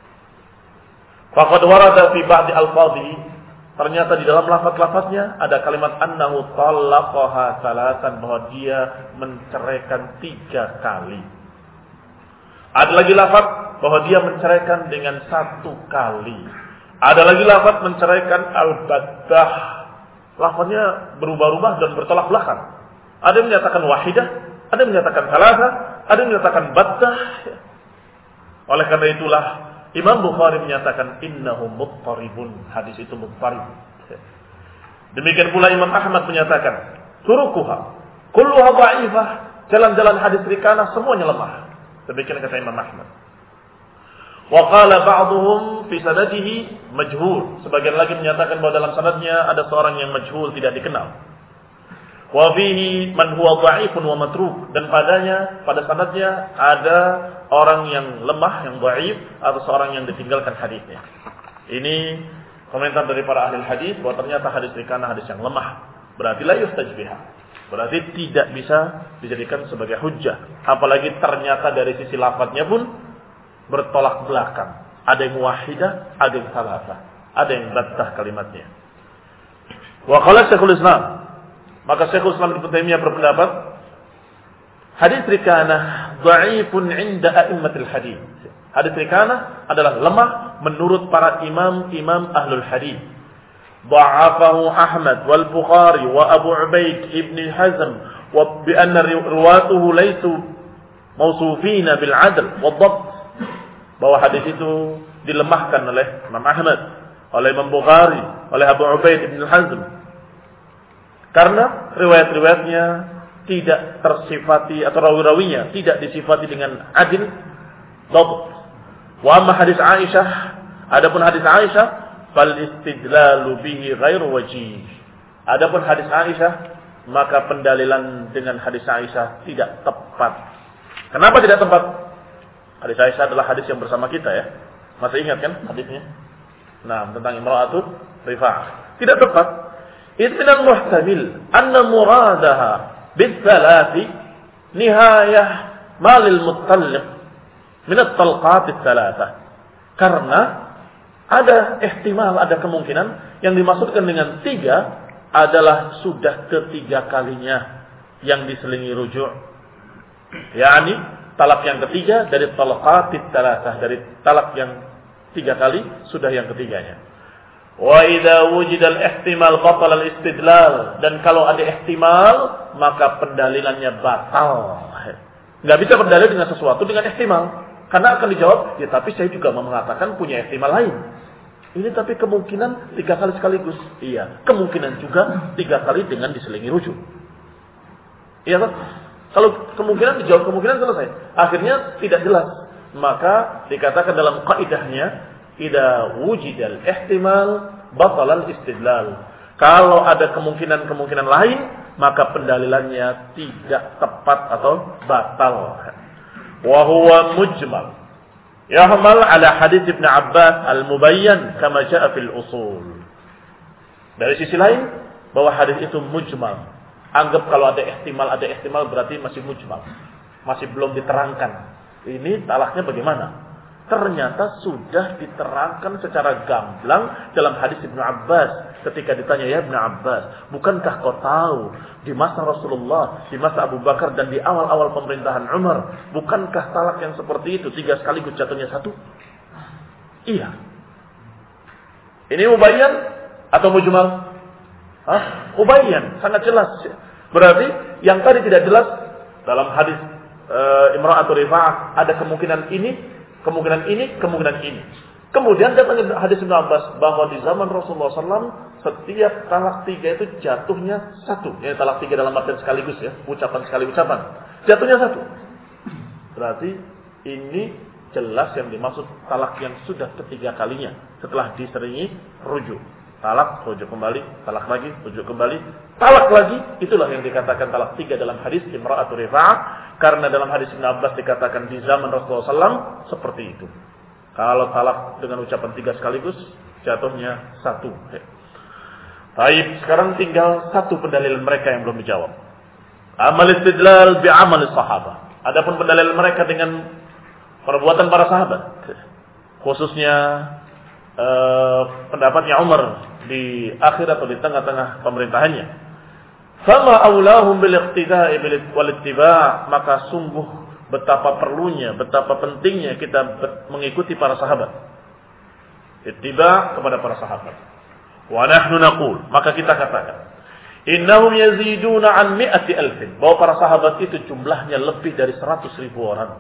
faqad warada fi ba'di al-fadhi, ternyata di dalam lafaz-lafaznya ada kalimat annahu talaqaha salatan, bahwa dia menceraikan tiga kali. Ada lagi lafaz bahwa dia menceraikan dengan satu kali. Ada lagi lafaz menceraikan al-battah. Lafaznya berubah-ubah dan bertolak belakang. Ada yang menyatakan wahidah, ada yang menyatakan thalatha, ada yang menyatakan battah. Oleh karena itulah Imam Bukhari menyatakan innahu muttaribun. Hadis itu muttarib. Demikian pula Imam Ahmad menyatakan, turukuha kulluha dha'ifah, jalan-jalan hadis rikanah semuanya lemah. Demikian kata Imam Ahmad. Wa qala ba'dhum fi sanadihi majhul. Sebagian lagi menyatakan bahwa dalam sanadnya ada seorang yang majhul, tidak dikenal. Wa fihi man huwa dha'ifun wa matruk, dan padanya pada sanadnya ada orang yang lemah, yang dhaif, atau seorang yang ditinggalkan hadisnya. Ini komentar dari para ahli hadis bahwa ternyata hadis rikanah hadis yang lemah. Berarti la yustaj biha. Berarti tidak bisa dijadikan sebagai hujjah. Apalagi ternyata dari sisi lafadznya pun bertolak belakang. Ada yang muwahidah, ada yang salasah, ada yang battah kalimatnya. Wa qala Syekhul Islam, maka Syekhul Islam Ibnu Taimiyah berpendapat hadis rikanah dha'ifun 'inda a'immatil hadis. Hadis rikanah adalah lemah menurut para imam-imam ahlul hadis. Dha'afahu Ahmad wal Bukhari wa Abu Ubaid ibn Hazm wa bi anna riwatuhu laysu mawsufina bil 'adl wad dhabt. Bahwa hadis itu dilemahkan oleh Imam Ahmad, oleh Imam Bukhari, oleh Abu Ubaid ibn Hazm. Karena riwayat-riwayatnya tidak tersifati atau rawi-rawinya tidak disifati dengan adil, dhabt. Wa amma hadis Aisyah, adapun hadis Aisyah, fal istidlalu bihi ghairu wajih. Adapun hadis Aisyah, maka pendalilan dengan hadis Aisyah tidak tepat. Kenapa tidak tepat? Hadis Aisyah adalah hadis yang bersama kita ya. Masih ingat kan hadisnya? Nah, tentang imra'atut rifa'ah. Tidak tepat. Itminal muhtamil anna muradaha bitsalati nihayah malil mutalliq min at-talqat ats-tsalatsah. Karena ada ihtimal, ada kemungkinan yang dimaksudkan dengan tiga adalah sudah ketiga kalinya yang diselingi rujuk. Yani talak yang ketiga dari talaqatit tsalatsah, dari talak yang tiga kali sudah yang ketiganya. Wa idza wujida al-ihtimal batala al-istidlal, dan kalau ada ihtimal maka pendalilannya batal. Enggak bisa berdalil dengan sesuatu dengan ihtimal. Karena akan dijawab, ya tapi saya juga mau mengatakan punya ihtimal lain. Ini tapi kemungkinan tiga kali sekaligus. Iya, kemungkinan juga tiga kali dengan diselingi rujuk. Iya kan? Kalau kemungkinan dijawab kemungkinan selesai. Akhirnya tidak jelas. Maka dikatakan dalam kaidahnya, idza wujidal ihtimal batalal istidlal. Kalau ada kemungkinan-kemungkinan lain, maka pendalilannya tidak tepat atau batal. Wa huwa mujmal. Yahmal ala hadits Ibnu Abbas al-mubayyan kama jaa fil usul. Dari sisi lain, bahwa hadis itu mujmal. Anggap kalau ada ihtimal, ada ihtimal berarti masih mujmal. Masih belum diterangkan. Ini talaknya bagaimana? Ternyata sudah diterangkan secara gamblang dalam hadis Ibnu Abbas. Ketika ditanya, ya Ibnu Abbas, bukankah kau tahu di masa Rasulullah, di masa Abu Bakar dan di awal-awal pemerintahan Umar, bukankah talak yang seperti itu tiga sekaligus jatuhnya satu? Iya. Ini mubayyan atau mujmal? Hah? Mubayyan, sangat jelas. Berarti yang tadi tidak jelas dalam hadis e, imra'atul rifa'ah ada kemungkinan ini, kemungkinan ini, kemungkinan ini. Kemudian datang hadis Ibnu Abbas bahwa di zaman Rasulullah shallallahu alaihi wasallam setiap talak tiga itu jatuhnya satu. Ya, talak tiga dalam artian sekaligus ya, ucapan sekali ucapan. Jatuhnya satu. Berarti ini jelas yang dimaksud talak yang sudah ketiga kalinya setelah diseringi rujuk. Talak, rujuk kembali, talak lagi, rujuk kembali, talak lagi. Itulah yang dikatakan talak tiga dalam hadis imra'atul rifa'ah. Karena dalam hadis Ibnu Abbas dikatakan di zaman Rasulullah shallallahu alaihi wasallam seperti itu. Kalau talak dengan ucapan tiga sekaligus, jatuhnya satu. Baik, sekarang tinggal satu pendalilan mereka yang belum dijawab. Amal istidlal bi amal sahabat. Adapun pendalilan mereka dengan perbuatan para sahabat. Khususnya eh, pendapatnya Umar di akhir atau di tengah-tengah pemerintahannya. Fama aulahum bil iqtida'i wal ittiba', maka sungguh betapa perlunya, betapa pentingnya kita mengikuti para sahabat. Ittiba' kepada para sahabat. Wa nahnu naqul, maka kita katakan, innahum yaziduna an mi'ati alfin, bahwa para sahabat itu jumlahnya lebih dari seratus ribu orang.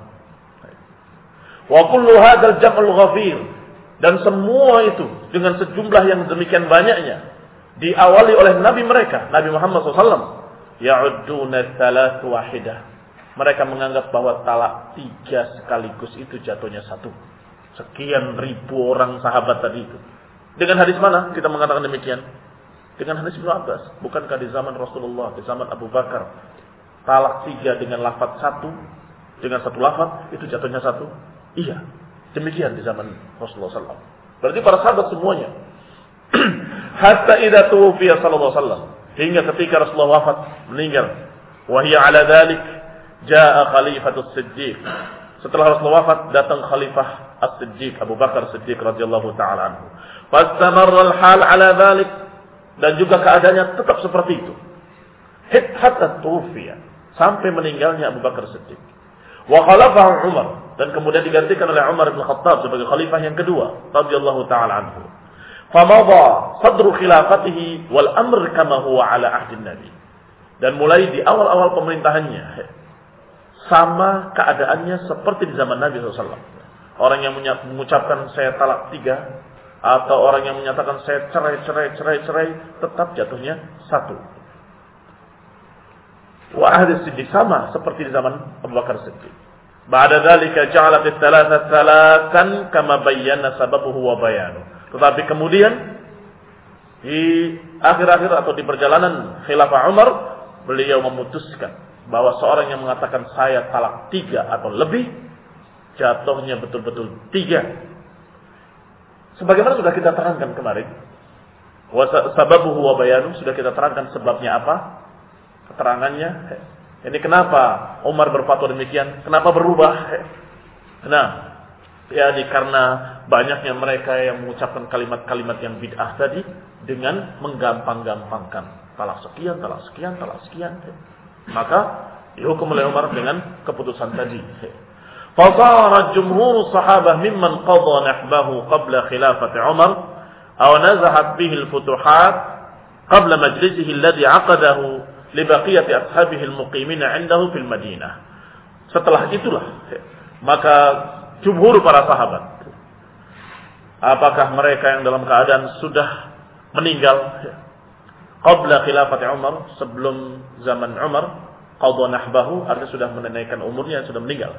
Wa kullu hadzal jam'ul ghafir, dan semua itu dengan sejumlah yang demikian banyaknya, diawali oleh Nabi mereka, Nabi Muhammad shallallahu alaihi wasallam. Ya'udduna tsalatsu wahidah. Mereka menganggap bahwa talak tiga sekaligus itu jatuhnya satu. Sekian ribu orang sahabat tadi itu. Dengan hadis mana kita mengatakan demikian? Dengan hadis Ibnu Abbas. Bukankah di zaman Rasulullah, di zaman Abu Bakar, talak tiga dengan lafaz satu, dengan satu lafaz itu jatuhnya satu? Iya. Demikian di zaman Rasulullah shallallahu alaihi wasallam. Berarti para sahabat semuanya. Hatta idza tuwfiya sallallahu alaihi wasallam. Hingga ketika Rasulullah wafat, meninggal. Wa hiya ala dzalik jaa Khalifatus Siddiq. Setelah Rasulullah wafat, datang Khalifah As-Siddiq, Abu Bakar Siddiq radhiyallahu taala anhu. Fastamarra al-hal ala dzalik, dan juga keadaannya tetap seperti itu. Hatta tuwfiya, sampai meninggalnya Abu Bakar Siddiq. Wa khalafahu Umar, dan kemudian digantikan oleh Umar bin Khattab sebagai khalifah yang kedua radhiyallahu taala anhu. Famadha sadru khilafatihi wal amr kama huwa ala ahdin Nabi. Dan mulai di awal-awal pemerintahannya sama keadaannya seperti di zaman Nabi shallallahu alaihi wasallam. Orang yang mengucapkan saya talak tiga atau orang yang menyatakan saya cerai cerai cerai cerai tetap jatuhnya satu. Wa ahli Siddiq sama seperti di zaman Abu Bakar Siddiq. Ba'da dzalika ja'alat ats-tsalatsa tsalatan kama bayyana sababuhu wa bayanu. Tetapi kemudian di akhir-akhir atau di perjalanan Khilafah Umar, beliau memutuskan bahwa seorang yang mengatakan saya talak tiga atau lebih, jatuhnya betul-betul tiga. Sebagaimana sudah kita terangkan kemarin, wa sababuhu wa bayanu, sudah kita terangkan sebabnya apa, keterangannya. Ini kenapa Umar berfatwa demikian, kenapa berubah? Nah, ya karena banyaknya mereka yang mengucapkan kalimat-kalimat yang bid'ah tadi dengan menggampang-gampangkan talak sekian, talak sekian, talak sekian. Maka dihukum oleh Umar dengan keputusan tadi. Fasara jumhur sahabah mimman qadha nahbahu qabla khilafati Umar aw nazahat bihi al-futuhat qabla majlisihi alladhi 'aqadahu li baqiyati ashabihi al-muqimina 'indahu fil Madinah. Setelah itulah maka jumhur para sahabat, apakah mereka yang dalam keadaan sudah meninggal qabla khilafati Umar, sebelum zaman Umar, qadha nahbahu artinya sudah menunaikan umurnya, sudah meninggal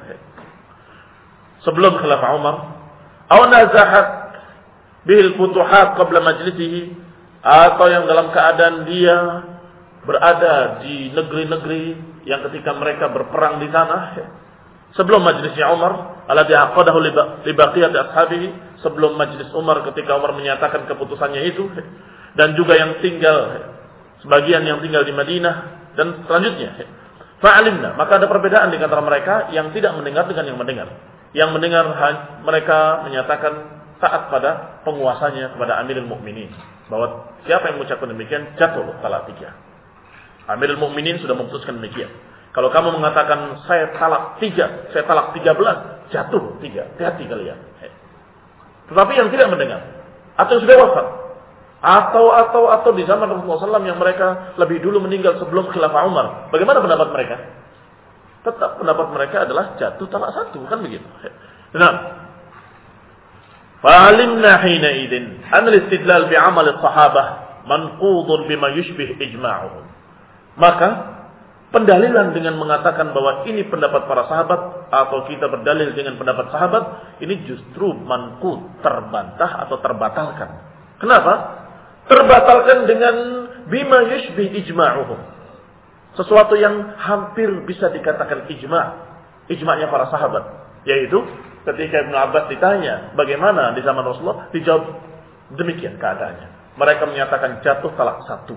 sebelum khilafah Umar, aw nazahat bil futuhat qabla majlisihi, atau yang dalam keadaan dia berada di negeri-negeri yang ketika mereka berperang di sana sebelum majlisnya Umar, alladhi aqadahu li baqiyati ashabihi, sebelum majlis Umar ketika Umar menyatakan keputusannya itu, dan juga yang tinggal sebagian yang tinggal di Madinah dan selanjutnya. Fa'alimna, maka ada perbedaan di antara mereka yang tidak mendengar dengan yang mendengar. Yang mendengar mereka menyatakan taat pada penguasanya, kepada Amirul Mukminin, bahwa siapa yang mengucapkan demikian jatuh talak tiga. Amirul Mukminin sudah memutuskan demikian. Kalau kamu mengatakan saya talak tiga, saya talak tiga belas, jatuh tiga. Hati-hati kalian. Tetapi yang tidak mendengar, atau sudah wafat, atau atau atau di zaman Rasulullah shallallahu alaihi wasallam yang mereka lebih dulu meninggal sebelum khilafah Umar, bagaimana pendapat mereka? Tetap pendapat mereka adalah jatuh talak satu, kan begitu. Nah, fa'alimna hina idin an al-istidlal bi 'amal as-sahabah manqudun bima yushbih ijma'uhum. Maka pendalilan dengan mengatakan bahwa ini pendapat para sahabat atau kita berdalil dengan pendapat sahabat, ini justru manqud, terbantah atau terbatalkan. Kenapa? Terbatalkan dengan bima yushbih ijma'uhum. Sesuatu yang hampir bisa dikatakan ijma'. Ijma'nya para sahabat. Yaitu ketika Ibnu Abbas ditanya bagaimana di zaman Rasulullah, dijawab demikian keadaannya. Mereka menyatakan jatuh talak satu.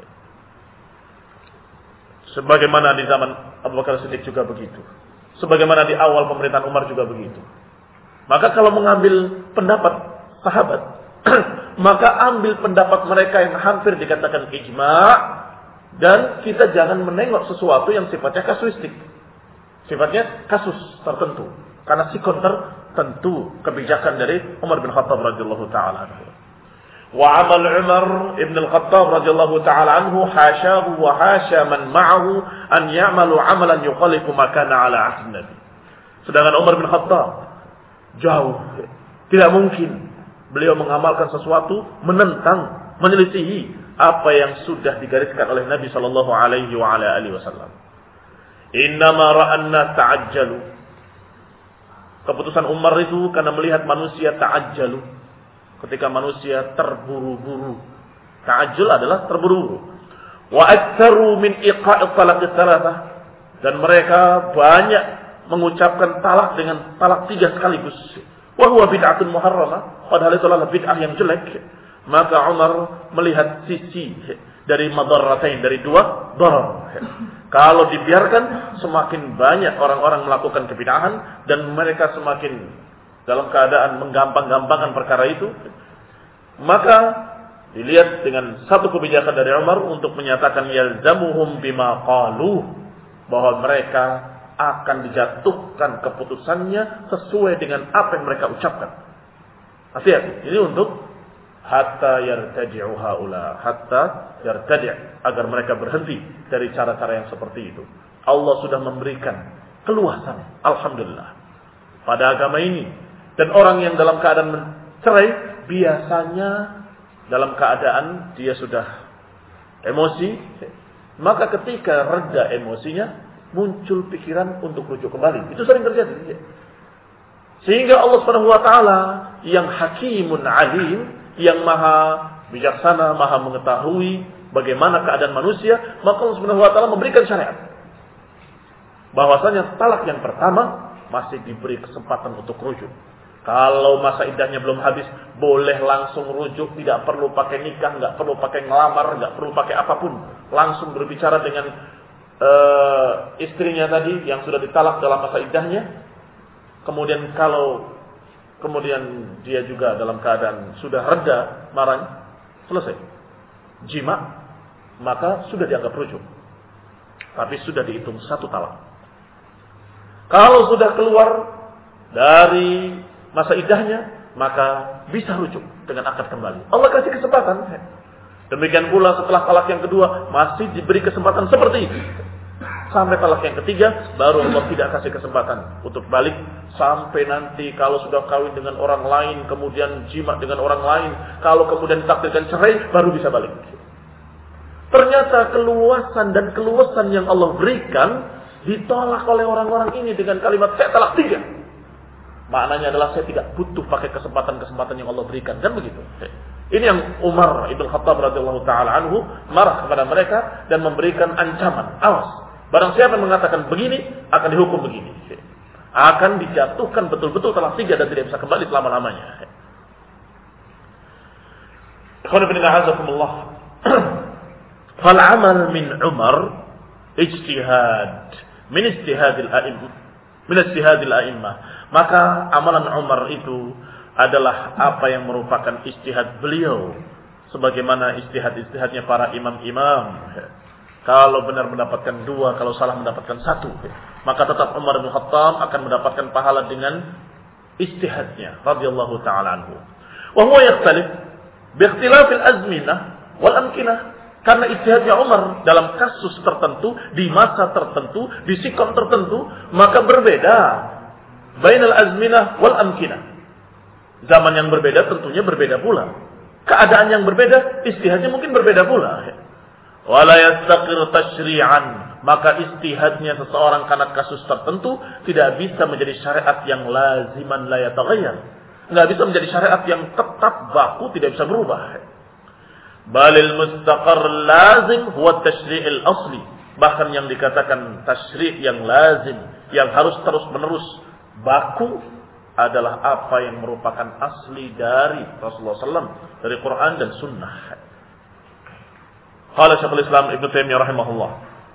Sebagaimana di zaman Abu Bakar Siddiq juga begitu. Sebagaimana di awal pemerintahan Umar juga begitu. Maka kalau mengambil pendapat sahabat, maka ambil pendapat mereka yang hampir dikatakan ijma', dan kita jangan menengok sesuatu yang sifatnya kasuistik. Sifatnya kasus tertentu. Karena sikon tertentu kebijakan dari Umar bin Khattab radhiyallahu taala anhu. Wa amal Umar ibn al-Khattab radhiyallahu taala anhu hasyahu wa hasya man ma'ahu an ya'malu 'amalan yukhalifu ma kana 'ala 'ahd Nabi. Sedangkan Umar bin Khattab jauh, tidak mungkin beliau mengamalkan sesuatu menentang, menyelisihi apa yang sudah digariskan oleh Nabi sallallahu alaihi wa ala alihi wasallam. Innama ra'anna ta'ajjalu. Keputusan Umar itu karena melihat manusia ta'ajjalu. Ketika manusia terburu-buru. Ta'ajjul adalah terburu-buru. Wa aktsaru min iqa'i talaq tsalatsah. Dan mereka banyak mengucapkan talak dengan talak tiga sekaligus. Wa huwa bid'atun muharramah. Padahal itu adalah bid'ah yang jelek. Maka Umar melihat sisi dari madarratain, dari dua darar. Kalau dibiarkan, semakin banyak orang-orang melakukan kebid'ahan dan mereka semakin dalam keadaan menggampang-gampangkan perkara itu. Maka dilihat dengan satu kebijakan dari Umar untuk menyatakan yalzamuhum bima qalu, bahwa mereka akan dijatuhkan keputusannya sesuai dengan apa yang mereka ucapkan. Hati-hati, ini untuk hatta yartaji'u haula, hatta yartaji', agar mereka berhenti dari cara-cara yang seperti itu. Allah sudah memberikan keluasan, alhamdulillah, pada agama ini. Dan orang yang dalam keadaan mencerai biasanya dalam keadaan dia sudah emosi, maka ketika reda emosinya muncul pikiran untuk rujuk kembali. Itu sering terjadi. Sehingga Allah Subhanahu wa taala yang hakimun alim, yang maha bijaksana, maha mengetahui bagaimana keadaan manusia, maka Allah Subhanahu wa taala memberikan syariat bahwasanya talak yang pertama masih diberi kesempatan untuk rujuk. Kalau masa iddahnya belum habis, boleh langsung rujuk, tidak perlu pakai nikah, enggak perlu pakai ngelamar, enggak perlu pakai apapun, langsung berbicara dengan uh, istrinya tadi yang sudah ditalak dalam masa iddahnya. Kemudian kalau kemudian dia juga dalam keadaan sudah reda marahnya, selesai jima, maka sudah dianggap rujuk. Tapi sudah dihitung satu talak. Kalau sudah keluar dari masa iddahnya, maka bisa rujuk dengan akad kembali. Allah kasih kesempatan. Demikian pula setelah talak yang kedua masih diberi kesempatan seperti itu. Sampai talak yang ketiga, baru Allah tidak kasih kesempatan untuk balik. Sampai nanti kalau sudah kawin dengan orang lain, kemudian jima dengan orang lain, kalau kemudian ditakdirkan cerai, baru bisa balik. Ternyata keluasan dan keluasan yang Allah berikan ditolak oleh orang-orang ini dengan kalimat saya talak tiga. Maknanya adalah saya tidak butuh pakai kesempatan-kesempatan yang Allah berikan. Dan begitu. Ini yang Umar Ibn Khattab radhiyallahu ta'ala anhu marah kepada mereka dan memberikan ancaman. Awas. Barang siapa yang mengatakan begini, akan dihukum begini. Akan dijatuhkan betul-betul talak tiga dan tidak bisa kembali selama-lamanya. Fal amal min Umar ijtihad min ijtihadil a'immah min ijtihadil a'immah. Maka amalan Umar itu adalah apa yang merupakan ijtihad beliau, sebagaimana ijtihad-ijtihadnya para imam-imam. Kalau benar mendapatkan dua, kalau salah mendapatkan satu, maka tetap Umar bin Khattab akan mendapatkan pahala dengan ijtihadnya radhiyallahu taala anhu. Wa huwa yakhtalif bi ikhtilafil azminah wal amkinah. Karena ijtihadnya Umar dalam kasus tertentu, di masa tertentu, di sikon tertentu, maka berbeda bainal azminah wal amkinah. Zaman yang berbeda tentunya berbeda pula. Keadaan yang berbeda, ijtihadnya mungkin berbeda pula. Wala yastaqir tashri'an, maka ijtihadnya seseorang karena kasus tertentu tidak bisa menjadi syariat yang laziman la yataghayyar. Enggak bisa menjadi syariat yang tetap baku, tidak bisa berubah. Balil mustaqar lazim huwa tashri'il asli. Bahkan yang dikatakan tasyri' yang lazim, yang harus terus-menerus baku, adalah apa yang merupakan asli dari Rasulullah sallallahu alaihi wasallam, dari Quran dan Sunnah. Qala Syekhul Islam Ibnu Taimiyah rahimahullah,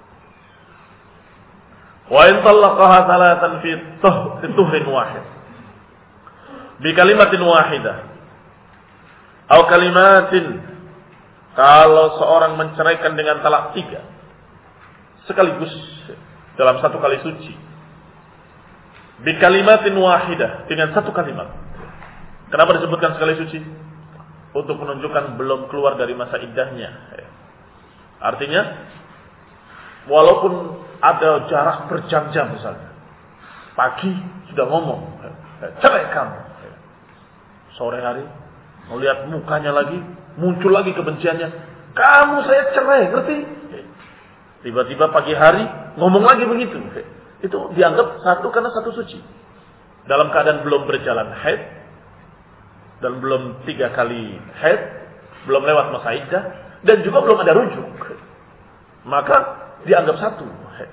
wa in talaqaha thalathan fi tuhrin wahid bi kalimatin wahidah atau kalimatin, kalau seorang menceraikan dengan talak tiga sekaligus dalam satu kali suci, bi kalimatin wahidah, dengan satu kalimat. Kenapa disebutkan sekali suci? Untuk menunjukkan belum keluar dari masa iddahnya. Artinya, walaupun ada jarak berjam-jam misalnya, pagi sudah ngomong, cerai kamu. Sore hari, melihat mukanya lagi, muncul lagi kebenciannya, Kamu saya cerai, ngerti? Tiba-tiba pagi hari ngomong lagi begitu. Itu dianggap satu karena satu suci. Dalam keadaan belum berjalan haid dan belum tiga kali haid, belum lewat masa iddah dan juga belum ada rujuk. Maka dianggap satu.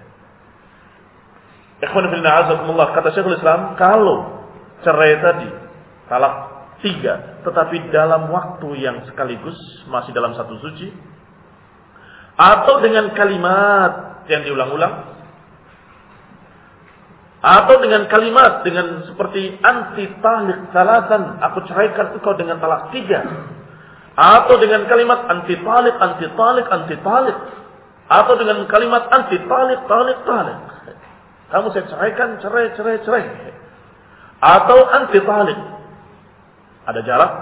Ikhwan fillah azakumullah, kata Syekhul Islam, kalau cerai tadi talak tiga, tetapi dalam waktu yang sekaligus masih dalam satu suci, atau dengan kalimat yang diulang-ulang, atau dengan kalimat dengan seperti anti talik salasan, aku ceraikan engkau dengan talak tiga, atau dengan kalimat anti talik, anti talik, anti talik, atau dengan kalimat anti talik, talik, talik, kamu saya ceraikan, cerai, cerai, cerai, atau anti talik, ada jarak,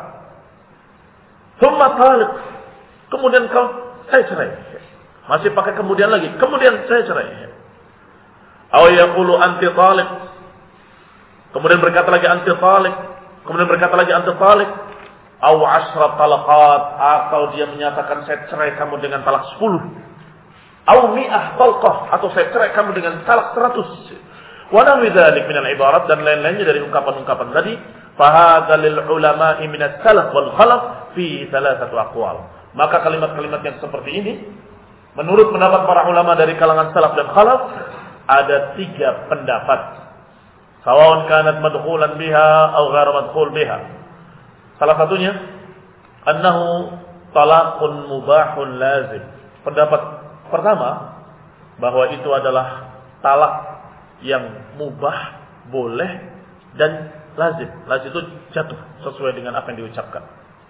thumma talik, kemudian kau saya cerai, masih pakai kemudian lagi, kemudian saya cerai, aw yaqulu anti talik, kemudian berkata lagi anti talik, kemudian berkata lagi anti talik, aw ashra talaqat, atau dia menyatakan saya cerai kamu dengan talak sepuluh, aw mi'ah talqah, atau saya cerai kamu dengan talak seratus, wa nahwi dzalik minal ibarat, dan lain-lainnya dari ungkapan-ungkapan tadi. Fahadha lil ulama'i min as-salaf wal khalaf fi thalathati aqwal. Maka kalimat-kalimat yang seperti ini menurut pendapat para ulama dari kalangan salaf dan khalaf ada tiga pendapat. Sawaun kanat madkhulan biha aw ghairu madkhul biha. Salah satunya annahu talaqun mubahun lazim. Pendapat pertama bahwa itu adalah talak yang mubah, boleh dan lazim. Lazim itu jatuh sesuai dengan apa yang diucapkan.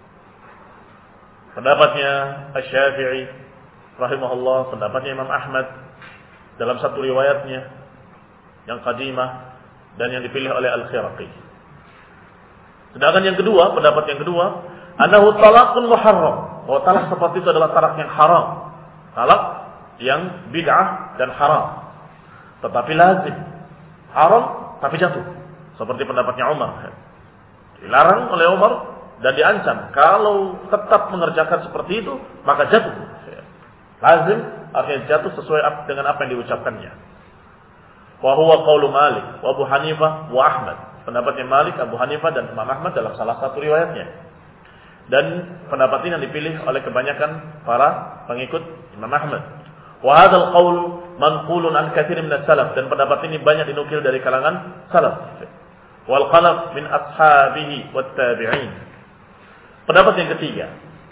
Pendapatnya Asy-Syafi'i rahimahullah, pendapatnya Imam Ahmad dalam satu riwayatnya yang qadimah dan yang dipilih oleh Al-Khiraqi. Sedangkan yang kedua, pendapat yang kedua, annahu talaqun muharram. Bahwa talak seperti itu adalah talak yang haram. Talak yang bid'ah dan haram. Tetapi lazim. Haram tapi jatuh. Seperti pendapatnya Umar. Dilarang oleh Umar dan diancam. Kalau tetap mengerjakan seperti itu, maka jatuh. Lazim artinya jatuh sesuai dengan apa yang diucapkannya. Wa huwa qaulu Malik, wa Abu Hanifah, wa Ahmad. Pendapatnya Malik, Abu Hanifah dan Imam Ahmad dalam salah satu riwayatnya. Dan pendapat ini yang dipilih oleh kebanyakan para pengikut Imam Ahmad. Wa hadzal qaul manqulun an katsirin min as-salaf, dan pendapat ini banyak dinukil dari kalangan salaf. Wal khalaf min ashabihi wat tabi'in. Pendapat yang ketiga,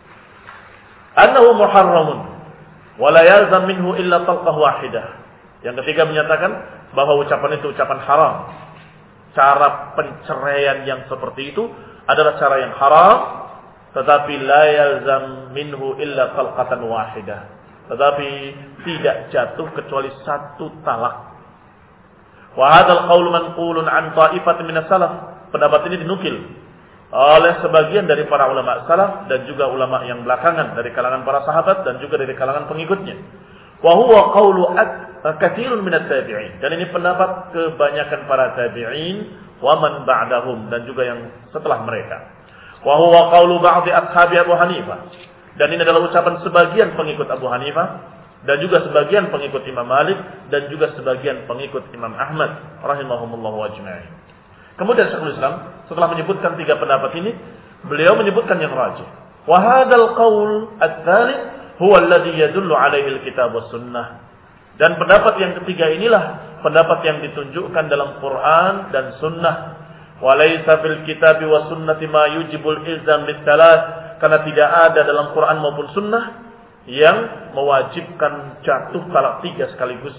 annahu muharramun wa la yalzam minhu illa talqah wahidah. Yang ketiga menyatakan bahwa ucapan itu ucapan haram. Cara penceraian yang seperti itu adalah cara yang haram, tetapi la yalzam minhu illa talqatan wahidah. Tetapi tidak jatuh kecuali satu talak. Wa hadzal qaul manqulun an ta'ifatin min as-salaf. Pendapat ini dinukil oleh sebagian dari para ulama salaf dan juga ulama yang belakangan dari kalangan para sahabat dan juga dari kalangan pengikutnya. Wa huwa qaulu katsirun min at-tabi'in. Dan ini pendapat kebanyakan para tabi'in wa man ba'dahum, dan juga yang setelah mereka. Wa huwa qaulu ba'dhi ashabi Abu Hanifah. Dan ini adalah ucapan sebagian pengikut Abu Hanifah dan juga sebagian pengikut Imam Malik dan juga sebagian pengikut Imam Ahmad rahimahumullah ajma'in. Kemudian Syekhul Islam setelah menyebutkan tiga pendapat ini, beliau menyebutkan yang rajih. Wa hadzal qaul ats-tsalits huwa alladhi yadullu 'alaihi al-kitab was sunnah. Dan pendapat yang ketiga inilah pendapat yang ditunjukkan dalam Quran dan sunnah. Wa laisa fil kitabi was sunnati ma yujibul ilzam bis-salat, karena tidak ada dalam Quran maupun sunnah yang mewajibkan jatuh talak tiga sekaligus.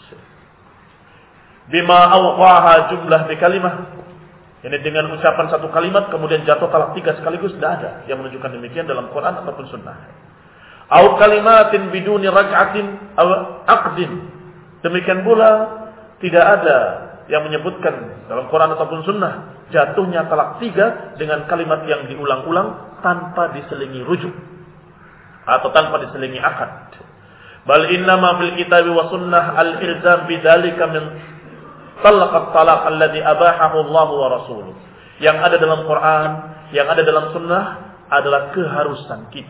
Bima awqaha jumlah bi kalimah. Ini dengan ucapan satu kalimat kemudian jatuh talak tiga sekaligus, tidak ada yang menunjukkan demikian dalam Quran ataupun sunnah. Au kalimatin biduni raj'atin aw aqdin. Demikian pula tidak ada yang menyebutkan dalam Quran ataupun sunnah jatuhnya talak tiga dengan kalimat yang diulang-ulang tanpa diselingi rujuk atau tanpa diselingi akad. Bal innama fil kitabi wa sunnah al-ilzam bidzalika min talaqat talaq alladhi abahahu Allah wa rasuluh. Yang ada dalam Quran, yang ada dalam sunnah adalah keharusan kita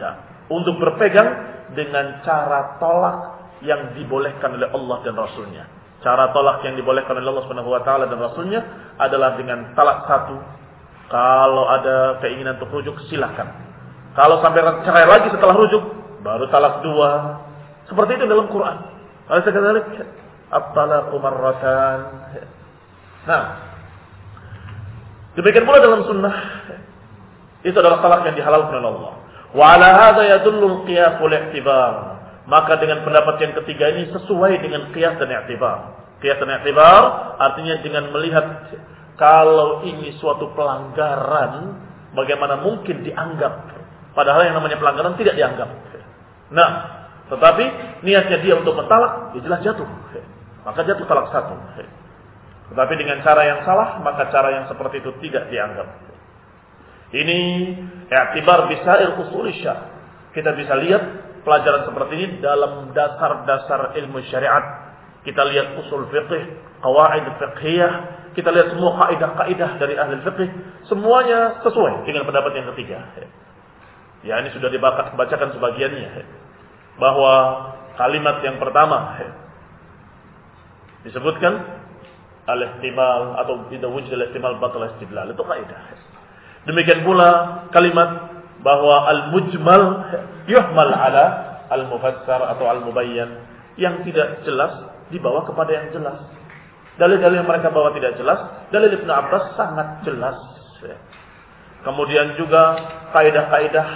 untuk berpegang dengan cara tolak yang dibolehkan oleh Allah dan Rasulnya. Cara tolak yang dibolehkan oleh Allah Subhanahu wa taala dan Rasulnya adalah dengan talak satu. Kalau ada keinginan untuk rujuk, silakan. Kalau sampai cerai lagi setelah rujuk, baru talak dua. Seperti itu dalam Quran. Alaysa kadzalik? At-talaqu marratan. Nah, demikian pula dalam sunnah. Itu adalah talak yang dihalalkan oleh Allah. Wa ala hadza yadullu al-qiyas wal i'tibar. Maka dengan pendapat yang ketiga ini sesuai dengan qiyas dan i'tibar. Qiyas dan i'tibar artinya dengan melihat kalau ini suatu pelanggaran, bagaimana mungkin dianggap, padahal yang namanya pelanggaran tidak dianggap. Nah, tetapi niatnya dia untuk mentalak, ya jelas jatuh. Maka jatuh talak satu. Tetapi dengan cara yang salah, maka cara yang seperti itu tidak dianggap. Ini i'tibar bisair usul syar'i. Kita bisa lihat pelajaran seperti ini dalam dasar-dasar ilmu syariat. Kita lihat usul fiqh, qawaid fiqhiyah, kita lihat semua kaidah-kaidah dari ahli fiqh, semuanya sesuai dengan pendapat yang ketiga. Ya, ini sudah dibacakan sebagiannya. Bahwa kalimat yang pertama disebutkan al-ihtimal atau idza wujida al-ihtimal batal istidlal, itu kaidah. Demikian pula kalimat bahwa al-mujmal yuhmal ala al-mufassar atau al-mubayyan, yang tidak jelas dibawa kepada yang jelas. Dalil-dalil yang mereka bawa tidak jelas, dalil Ibnu Abbas sangat jelas. Kemudian juga kaidah-kaidah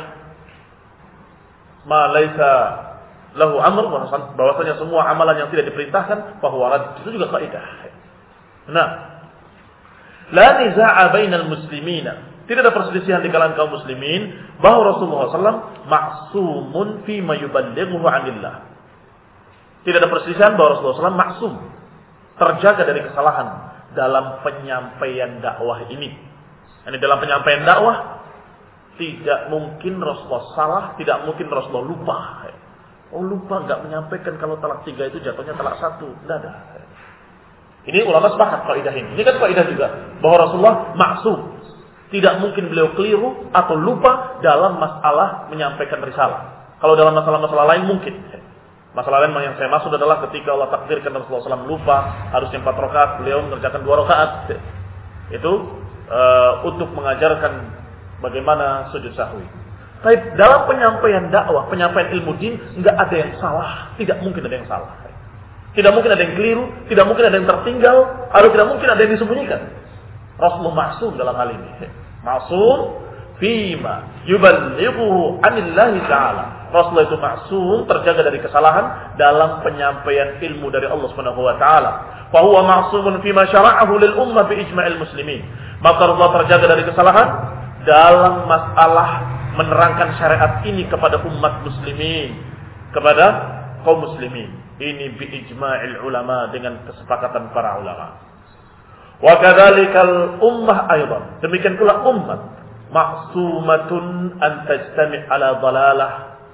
ma laisa lahu amr, bahwasanya semua amalan yang tidak diperintahkan bahwa rad, itu juga kaidah. Nah, la niza'a bainal muslimina. Tidak ada perselisihan di kalangan kaum muslimin bahwa Rasulullah shallallahu alaihi wasallam ma'sumun fi ma yuballighuhu 'anillah. Tidak ada perselisihan bahwa Rasulullah shallallahu alaihi wasallam maksum, terjaga dari kesalahan dalam penyampaian dakwah ini. Ini dalam penyampaian dakwah tidak mungkin Rasulullah salah, tidak mungkin Rasulullah lupa. Oh, lupa enggak menyampaikan kalau talak tiga itu jatuhnya talak satu, enggak ada. Ini ulama sepakat kaidah ini. Ini kan kaidah juga bahwa Rasulullah maksum. Tidak mungkin beliau keliru atau lupa dalam masalah menyampaikan risalah. Kalau dalam masalah-masalah lain mungkin. Masalah lain yang saya maksud adalah ketika Allah takdirkan Rasulullah shallallahu alaihi wasallam lupa, harusnya empat rakaat, beliau mengerjakan dua rakaat. Itu uh, untuk mengajarkan bagaimana sujud sahwi. Tapi dalam penyampaian dakwah, penyampaian ilmu din, enggak ada yang salah. Tidak mungkin ada yang salah. Tidak mungkin ada yang keliru, tidak mungkin ada yang tertinggal, atau tidak mungkin ada yang disembunyikan. Rasulullah maksum dalam hal ini. Maksum fima yuballighuhu 'anillahi ta'ala. Rasulullah itu maksum, terjaga dari kesalahan dalam penyampaian ilmu dari Allah Subhanahu wa taala. Fa huwa ma'sumun fima syara'ahu lil ummah bi ijma'il muslimin. Maka Rasulullah terjaga dari kesalahan dalam masalah menerangkan syariat ini kepada umat muslimin, kepada kaum muslimin. Ini bi ijma'il ulama, dengan kesepakatan para ulama. Wa kadzalikal ummah aidan. Demikian pula umat ma'sumatun an tajtami' ala dhalalah.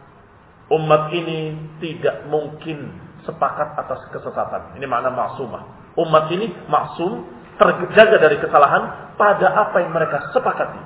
Umat ini tidak mungkin sepakat atas kesesatan. Ini makna maksumah. Umat ini maksum, terjaga dari kesalahan pada apa yang mereka sepakati.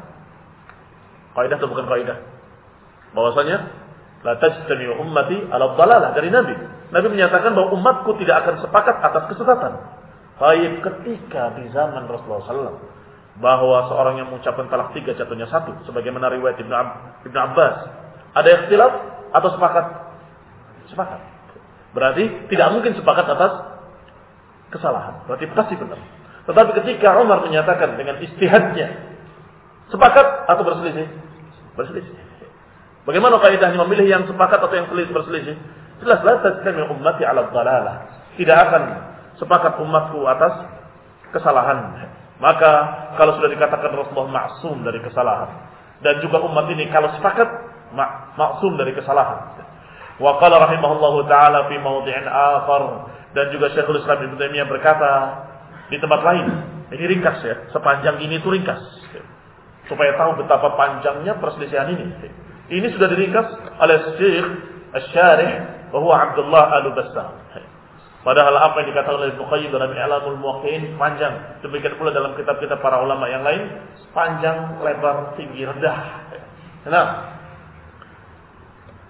Kaidah atau bukan kaidah? Bahwasanya la tajtami'u ummati ala dhalalah dari Nabi. Nabi menyatakan bahwa umatku tidak akan sepakat atas kesesatan. Baik ketika di zaman Rasulullah shallallahu alaihi wasallam bahwa seorang yang mengucapkan talak tiga jatuhnya satu, sebagaimana riwayat Ibnu Ab- Ibnu Abbas. Ada ikhtilaf atau sepakat? Sepakat. Berarti tidak mungkin sepakat atas kesalahan. Berarti pasti benar. Tetapi ketika Umar menyatakan dengan ijtihadnya, sepakat atau berselisih? Berselisih. Bagaimana kaidahnya memilih yang sepakat atau yang berselisih? Jelas la tajtami'u ummati 'ala dhalalah. Tidak akan sepakat umatku atas kesalahan. Maka kalau sudah dikatakan Rasulullah maksum dari kesalahan, dan juga umat ini kalau sepakat mak- maksum dari kesalahan. Wa qala rahimahullahu taala fi mawdhi'in akhar, dan juga Syekhul Islam Ibnu Taimiyah berkata di tempat lain. Ini ringkas ya, sepanjang ini itu ringkas. Supaya tahu betapa panjangnya perselisihan ini. Ini sudah diringkas oleh Syekh Asy-Syarih bahwa Abdullah Al-Bassam. Padahal apa yang dikatakan oleh Ibnu Qayyim dalam I'lamul Muwaqqi'in panjang. Demikian pula dalam kitab-kitab para ulama yang lain, panjang, lebar, tinggi, rendah. Nah,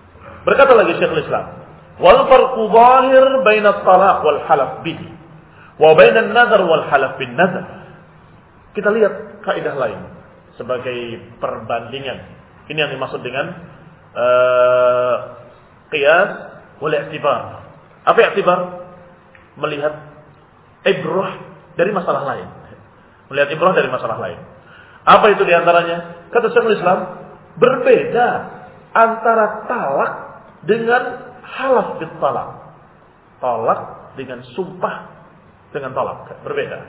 Berkata lagi Syekhul Islam, wal farqu zahir baina at-talaq wal halaf bihi wa baina an-nadhar wal halaf bin nadhar. Kita lihat kaidah lain sebagai perbandingan. Ini yang dimaksud dengan uh, qiyas wal i'tibar. Apa i'tibar? Melihat ibrah dari masalah lain. Melihat ibrah dari masalah lain. Apa itu diantaranya? Kata Syekhul Islam, berbeda antara talak dengan halaf bil talak. Talak dengan sumpah dengan talak. Berbeda.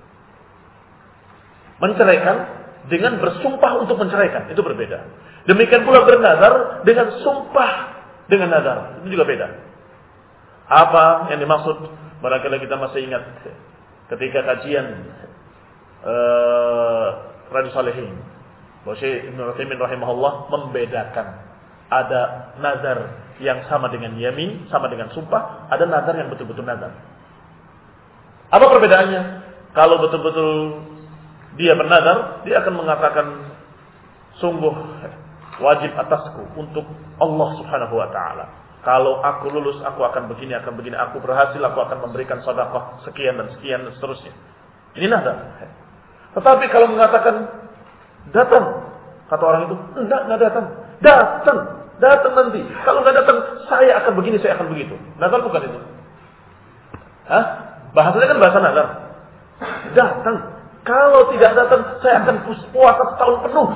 Menceraikan dengan bersumpah untuk menceraikan. Itu berbeda. Demikian pula bernazar dengan sumpah dengan nazar. Itu juga beda. Apa yang dimaksud? Barangkali kita masih ingat ketika kajian uh, Riyadhus Shalihin, bahwa Syekh Ibnu Utsaimin rahimahullah membedakan ada nazar yang sama dengan yamin, sama dengan sumpah, ada nazar yang betul-betul nazar. Apa perbedaannya? Kalau betul-betul dia bernazar, dia akan mengatakan sungguh wajib atasku untuk Allah Subhanahu wa taala. Kalau aku lulus, aku akan begini, akan begini. Aku berhasil, aku akan memberikan sedekah sekian dan sekian dan seterusnya. Ini nazar. Tetapi kalau mengatakan datang, kata orang itu, enggak, enggak datang. Datang, datang nanti. Kalau enggak datang, saya akan begini, saya akan begitu. Nazar bukan itu. Hah? Bahasanya kan bahasa nazar. Datang. Kalau tidak datang, saya akan puasa setahun penuh.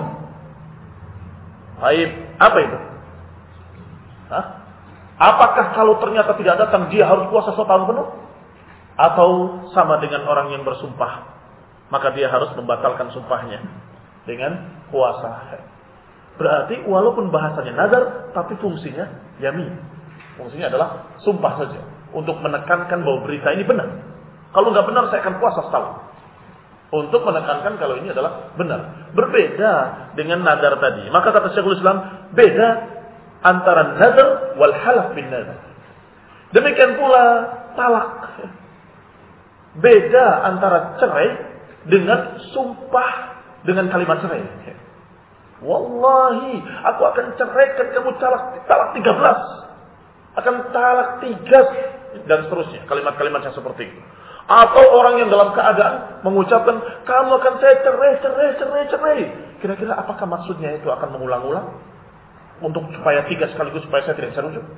Baik, apa itu? Hah? Apakah kalau ternyata tidak datang, dia harus puasa setahun penuh? Atau sama dengan orang yang bersumpah, maka dia harus membatalkan sumpahnya dengan puasa. Berarti walaupun bahasanya nazar, tapi fungsinya yamin. Fungsinya adalah sumpah saja, untuk menekankan bahwa berita ini benar. Kalau nggak benar, saya akan puasa setahun. Untuk menekankan kalau ini adalah benar. Berbeda dengan nazar tadi. Maka kata Syekhul Islam, beda antara nazar wal halaf bin nazar. Demikian pula talak. Beda antara cerai dengan sumpah dengan kalimat cerai. Wallahi, aku akan ceraikan kamu talak, talak tiga belas. Akan talak tiga dan seterusnya. Kalimat-kalimat yang seperti itu. Atau orang yang dalam keadaan mengucapkan, kamu akan saya cerai, cerai, cerai, cerai. Kira-kira apakah maksudnya itu akan mengulang-ulang? Untuk supaya tiga sekaligus, supaya saya tidak bisa rujuk?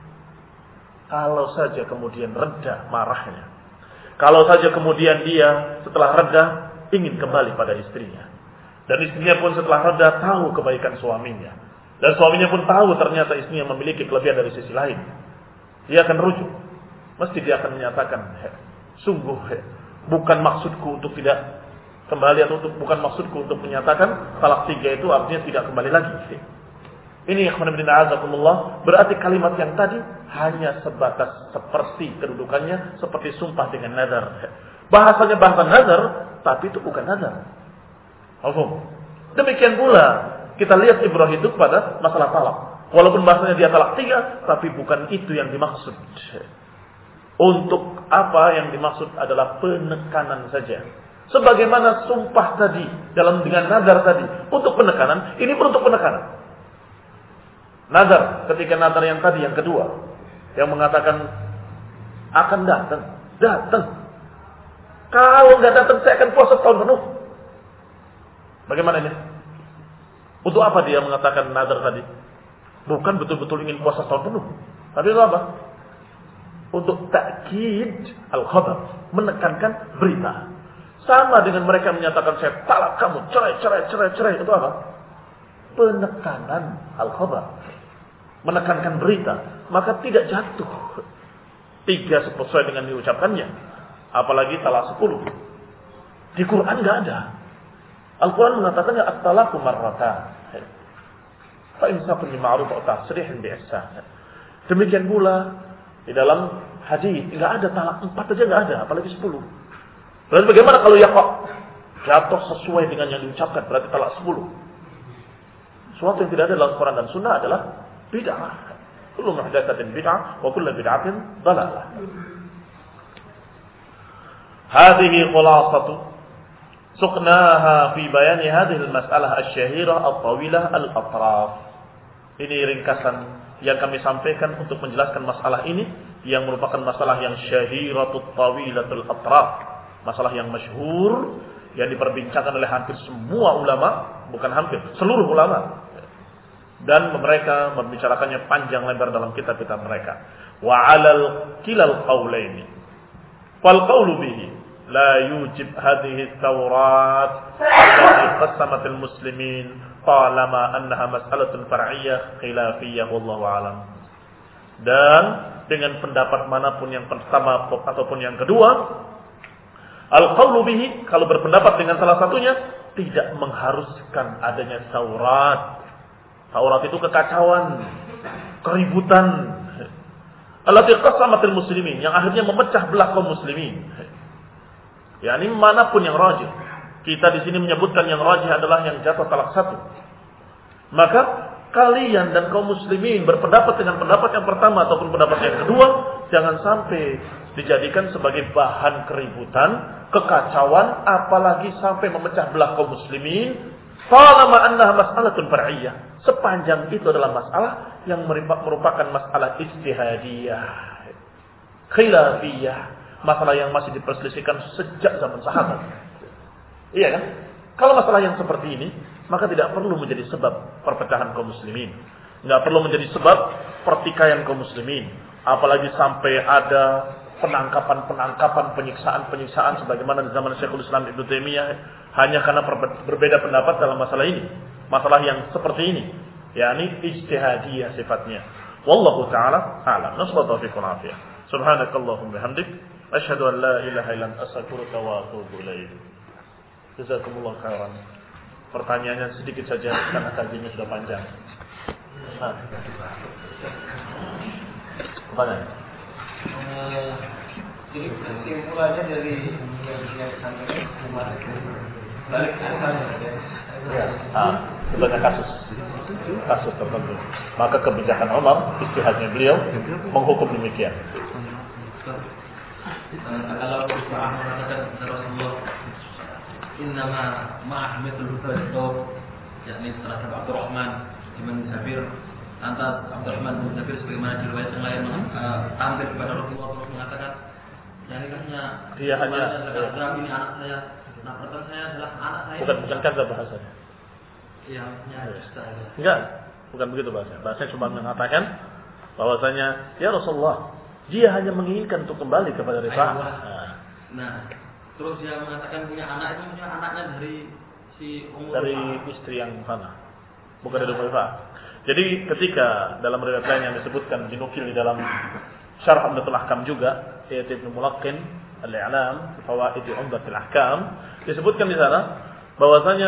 Kalau saja kemudian reda marahnya. Kalau saja kemudian dia setelah reda ingin kembali pada istrinya. Dan istrinya pun setelah reda tahu kebaikan suaminya. Dan suaminya pun tahu ternyata istrinya memiliki kelebihan dari sisi lain. Dia akan rujuk. Mesti dia akan menyatakan, sungguh bukan maksudku untuk tidak kembali, atau untuk, bukan maksudku untuk menyatakan talak tiga itu artinya tidak kembali lagi. Ini ikhwan fillah azakumullah, berarti kalimat yang tadi hanya sebatas seperti kedudukannya seperti sumpah dengan nazar. Bahasanya bahasa nazar, tapi itu bukan nazar. Alhamdulillah. Demikian pula kita lihat ibrah itu pada masalah talak. Walaupun bahasanya dia talak tiga, tapi bukan itu yang dimaksud. Untuk apa yang dimaksud adalah penekanan saja. Sebagaimana sumpah tadi dalam dengan nazar tadi untuk penekanan, ini pun untuk penekanan. Nazar, ketika nazar yang tadi yang kedua yang mengatakan akan datang, datang. Kalau nggak datang saya akan puasa tahun penuh. Bagaimana ini? Untuk apa dia mengatakan nazar tadi? Bukan betul-betul ingin puasa tahun penuh. Tapi itu apa? Untuk takkid al-khabar, menekankan berita. Sama dengan mereka menyatakan saya talak kamu, cerai, cerai, cerai, cerai. Itu apa? Penekanan al-khabar. Menekankan berita. Maka tidak jatuh. Tiga sesuai dengan diucapkannya. Apalagi talak sepuluh. Di Quran nggak ada. Al-Quran mengatakannya at-talaku marratan. Fa imsakun bi ma'ruf wa tasrihun bi ihsan. Demikian pula di dalam hadis nggak ada talak empat aja nggak ada, apalagi sepuluh. Berarti bagaimana kalau ya kok jatuh sesuai dengan yang diucapkan, berarti talak sepuluh. Suatu yang tidak ada dalam Quran dan Sunnah adalah bid'ah. Kullu muhdatsatin bid'ah wa kullu bid'atin dhalalah. Hadhihi khulasatu suqnaha fi bayan hadhihi al-mas'alah asy-syahirah at-tawilah al-atraf. Ini ringkasan yang kami sampaikan untuk menjelaskan masalah ini yang merupakan masalah yang syahiratut tawilatul atraf, masalah yang masyhur yang diperbincangkan oleh hampir semua ulama, bukan hampir, seluruh ulama. Dan mereka membicarakannya panjang lebar dalam kitab-kitab mereka. Wa 'alal kilal qaulaini. Fal qaulu bihi la yujib hadhihi at-Taurat allati qasamat al-muslimin talama annaha mas'alatun far'iyyah khilafiyyah wallahu a'lam. Dan dengan pendapat manapun yang pertama ataupun yang kedua, al-qaulu bihi, kalau berpendapat dengan salah satunya, tidak mengharuskan adanya Taurat. Taurat itu kekacauan, keributan. Allati qasamatil muslimin, yang akhirnya memecah belah kaum muslimin. Ya, ini manapun yang rajih. Kita di sini menyebutkan yang rajih adalah yang jatuh talak satu. Maka kalian dan kaum muslimin berpendapat dengan pendapat yang pertama ataupun pendapat yang kedua, jangan sampai dijadikan sebagai bahan keributan, kekacauan, apalagi sampai memecah belah kaum muslimin. Talama annaha mas'alatun far'iyyah. Sepanjang itu adalah masalah yang merupakan masalah ijtihadiyah, khilafiyah, masalah yang masih diperselisihkan sejak zaman sahabat. Iya kan? Kalau masalah yang seperti ini, maka tidak perlu menjadi sebab perpecahan kaum muslimin. Tidak perlu menjadi sebab pertikaian kaum muslimin. Apalagi sampai ada penangkapan-penangkapan, penyiksaan-penyiksaan sebagaimana di zaman Syekhul Islam Ibnu Taimiyah hanya karena berbeda pendapat dalam masalah ini. Masalah yang seperti ini, yakni ijtihadiyah sifatnya. Wallahu taala a'lam. Nasallallahu taufiq wal afiyah. Subhanakallahumma bihamdik asyhadu an la ilaha illa anta astaghfiruka wa atubu ilaik. Jazakumullah khairan. Pertanyaannya sedikit saja karena kajiannya sudah panjang. Nah. Pertanyaan. Uh, jadi kesimpulannya dari yang disampaikan kemarin balik ke sana ya. Ah, sebagai kasus kasus tertentu. Maka kebijakan Umar, ijtihadnya beliau menghukum demikian. Kalau Rasulullah mengatakan Rasulullah innama ma'ahmatul hudud, yakni terhadap Abdurrahman bin Zabir, lantas Abdurrahman bin Zabir sebagaimana di riwayat yang lain uh, tampil kepada Rasulullah terus mengatakan, "Yani hanya dia hanya ya. ini anak saya, nah pertanyaan saya adalah anak saya." Bukan bukan kata bahasanya. Iya, ya. Enggak, bukan begitu bahasanya. Bahasanya cuma mengatakan bahwasanya ya Rasulullah, dia hanya menginginkan untuk kembali kepada Rifa'ah. Nah. nah, terus dia mengatakan punya anak itu punya anaknya dari si umur dari Rifa'ah. Istri yang mana? Bukan dari Rifa'ah. Jadi ketika dalam riwayat lain yang disebutkan dinukil di dalam Syarh Umdatul Ahkam juga, yaitu Ibnu Mulaqqin Al-I'lam Fawaid Umdatul Ahkam, disebutkan di sana bahwasanya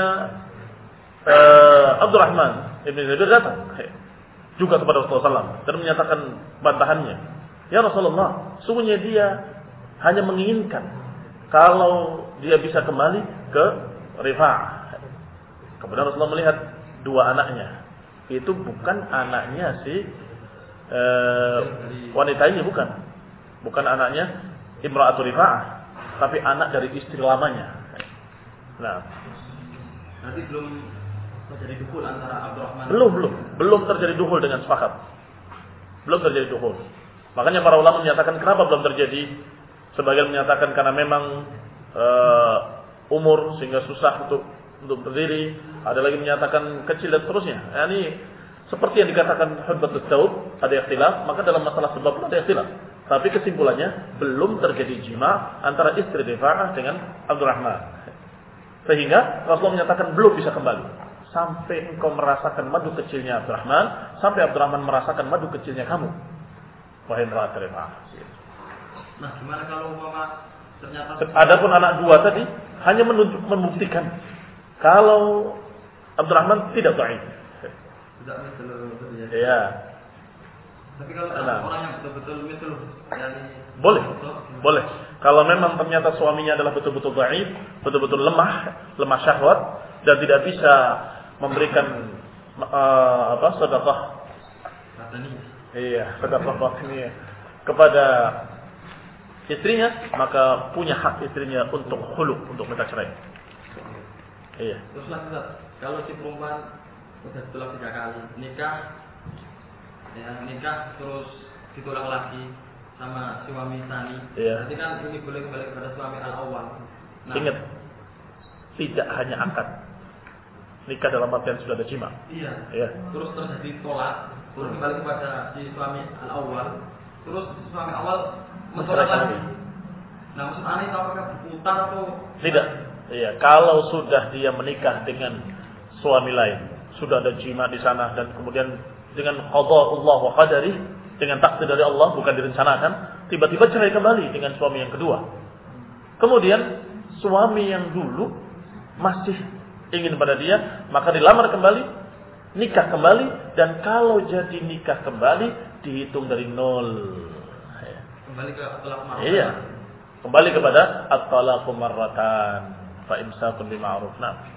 uh, Abdurrahman Ibn Zabir datang juga kepada Rasulullah sallallahu alaihi wasallam dan menyatakan bantahannya. Ya Rasulullah, sungguhnya dia hanya menginginkan kalau dia bisa kembali ke Rifa'ah. Kemudian Rasulullah melihat dua anaknya. Itu bukan anaknya si uh, wanita ini, bukan. Bukan anaknya Imra'atul Rifa'ah, tapi anak dari istri lamanya. Nah, nanti belum terjadi dukhul antara Abdurrahman. Belum, belum. Belum terjadi dukhul dengan sepakat. Belum terjadi dukhul. Makanya para ulama menyatakan kenapa belum terjadi? Sebagian menyatakan karena memang uh, umur sehingga susah untuk untuk berdiri. Ada lagi menyatakan kecil dan seterusnya. Ya, ini seperti yang dikatakan Hudbatut Taub, ada ikhtilaf, maka dalam masalah sebab pun ada ikhtilaf. Tapi kesimpulannya belum terjadi jima antara istri Rifa'ah dengan Abdurrahman. Sehingga Rasulullah menyatakan belum bisa kembali sampai engkau merasakan madu kecilnya Abdurrahman, sampai Abdurrahman merasakan madu kecilnya kamu, wahai imra'at Rifa'ah. Nah, gimana kalau mama ternyata adapun anak dua tadi hanya menunjuk, membuktikan kalau Abdurrahman tidak dhaif. Tidak betul ya. Iya. Tapi kalau nah. orang yang betul-betul betul yani boleh. Boleh. Kalau memang ternyata suaminya adalah betul-betul dhaif, betul-betul lemah, lemah syahwat dan tidak bisa memberikan uh, apa? sedekah. Iya, sedekah batiniyah kepada istrinya, maka punya hak istrinya untuk khulu, untuk minta cerai. Iya. Terus lah, kalau si perempuan udah tolak tiga kali nikah, ya nikah terus ditolak lagi sama suami tani. Iya. Berarti kan ini boleh kembali kepada suami al-awwal. Nah, Ingat, tidak hanya akad. Nikah dalam artian sudah ada jima. Iya. Iya. Terus terjadi tolak, terus kembali kepada si suami al-awwal. Terus suami awal mentolak lagi. Nah, maksud aneh itu apakah berputar atau Tidak. Iya, kalau sudah dia menikah dengan suami lain, sudah ada jima di sana dan kemudian dengan qada Allah wa qadari, dengan takdir dari Allah, bukan direncanakan, tiba-tiba cerai kembali dengan suami yang kedua. Kemudian suami yang dulu masih ingin pada dia, maka dilamar kembali, nikah kembali, dan kalau jadi nikah kembali dihitung dari nol. kembali ke talaq marratan? Iya. Kembali kepada at-talaqu marratan fa imsakun bima'ruf. Nah.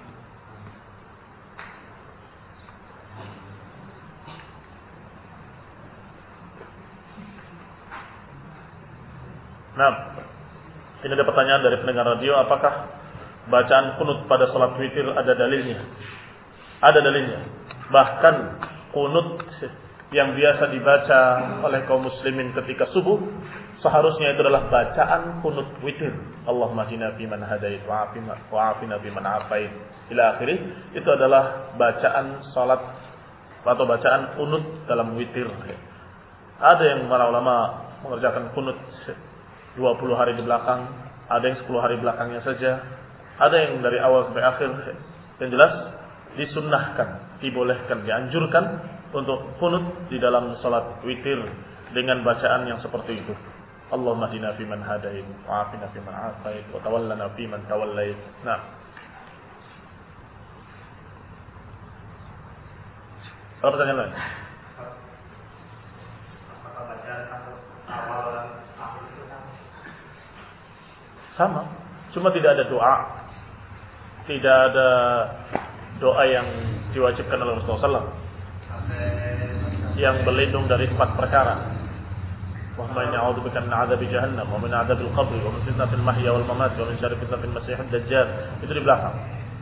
Nah, ini ada pertanyaan dari pendengar radio, apakah bacaan kunut pada salat witir ada dalilnya? Ada dalilnya. Bahkan kunut yang biasa dibaca oleh kaum muslimin ketika subuh, seharusnya itu adalah bacaan kunut witir. Allahumma hdina fi man hadait wa afina fi man afait ila akhirih. Itu adalah bacaan salat atau bacaan kunut dalam witir. Ada yang para ulama mengerjakan kunut dua puluh hari di belakang, ada yang sepuluh hari belakangnya saja, ada yang dari awal sampai akhir. Yang jelas disunnahkan, dibolehkan, dianjurkan untuk kunut di dalam salat witir dengan bacaan yang seperti itu. Allahumma hdina fi man hadait wa afina fi man afait wa tawallana fi man tawallait. Nah. Apa pertanyaan lain? Apakah bacaan awal dan akhir itu sama, cuma tidak ada doa, tidak ada doa yang diwajibkan oleh Rasulullah sallallahu alaihi wasallam yang berlindung dari empat perkara. Wa inni a'udzubika min 'adzabi jahannam wa min 'adzabil qabr wa min fitnatil mahya wal mamat wa min syarri fitnatil masiihid dajjal. Itu di belakang.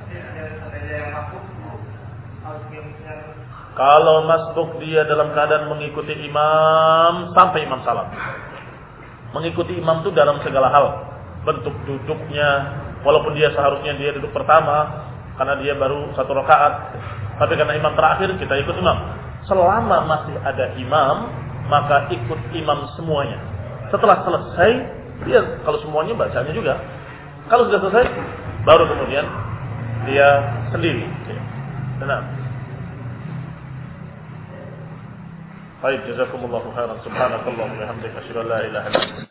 Kalau masbuk dia dalam keadaan mengikuti imam sampai imam salam. Mengikuti imam itu dalam segala hal. Bentuk duduknya, walaupun dia seharusnya dia duduk pertama karena dia baru satu rakaat, tapi karena imam terakhir kita ikut imam. Selama masih ada imam, maka ikut imam semuanya. Setelah selesai, dia kalau semuanya bacanya juga. Kalau sudah selesai, baru kemudian dia sendiri. Benar. Baik, jazakumullahu khairan. Subhanakallahumma wa bihamdika asyhadu an la ilaha illa anta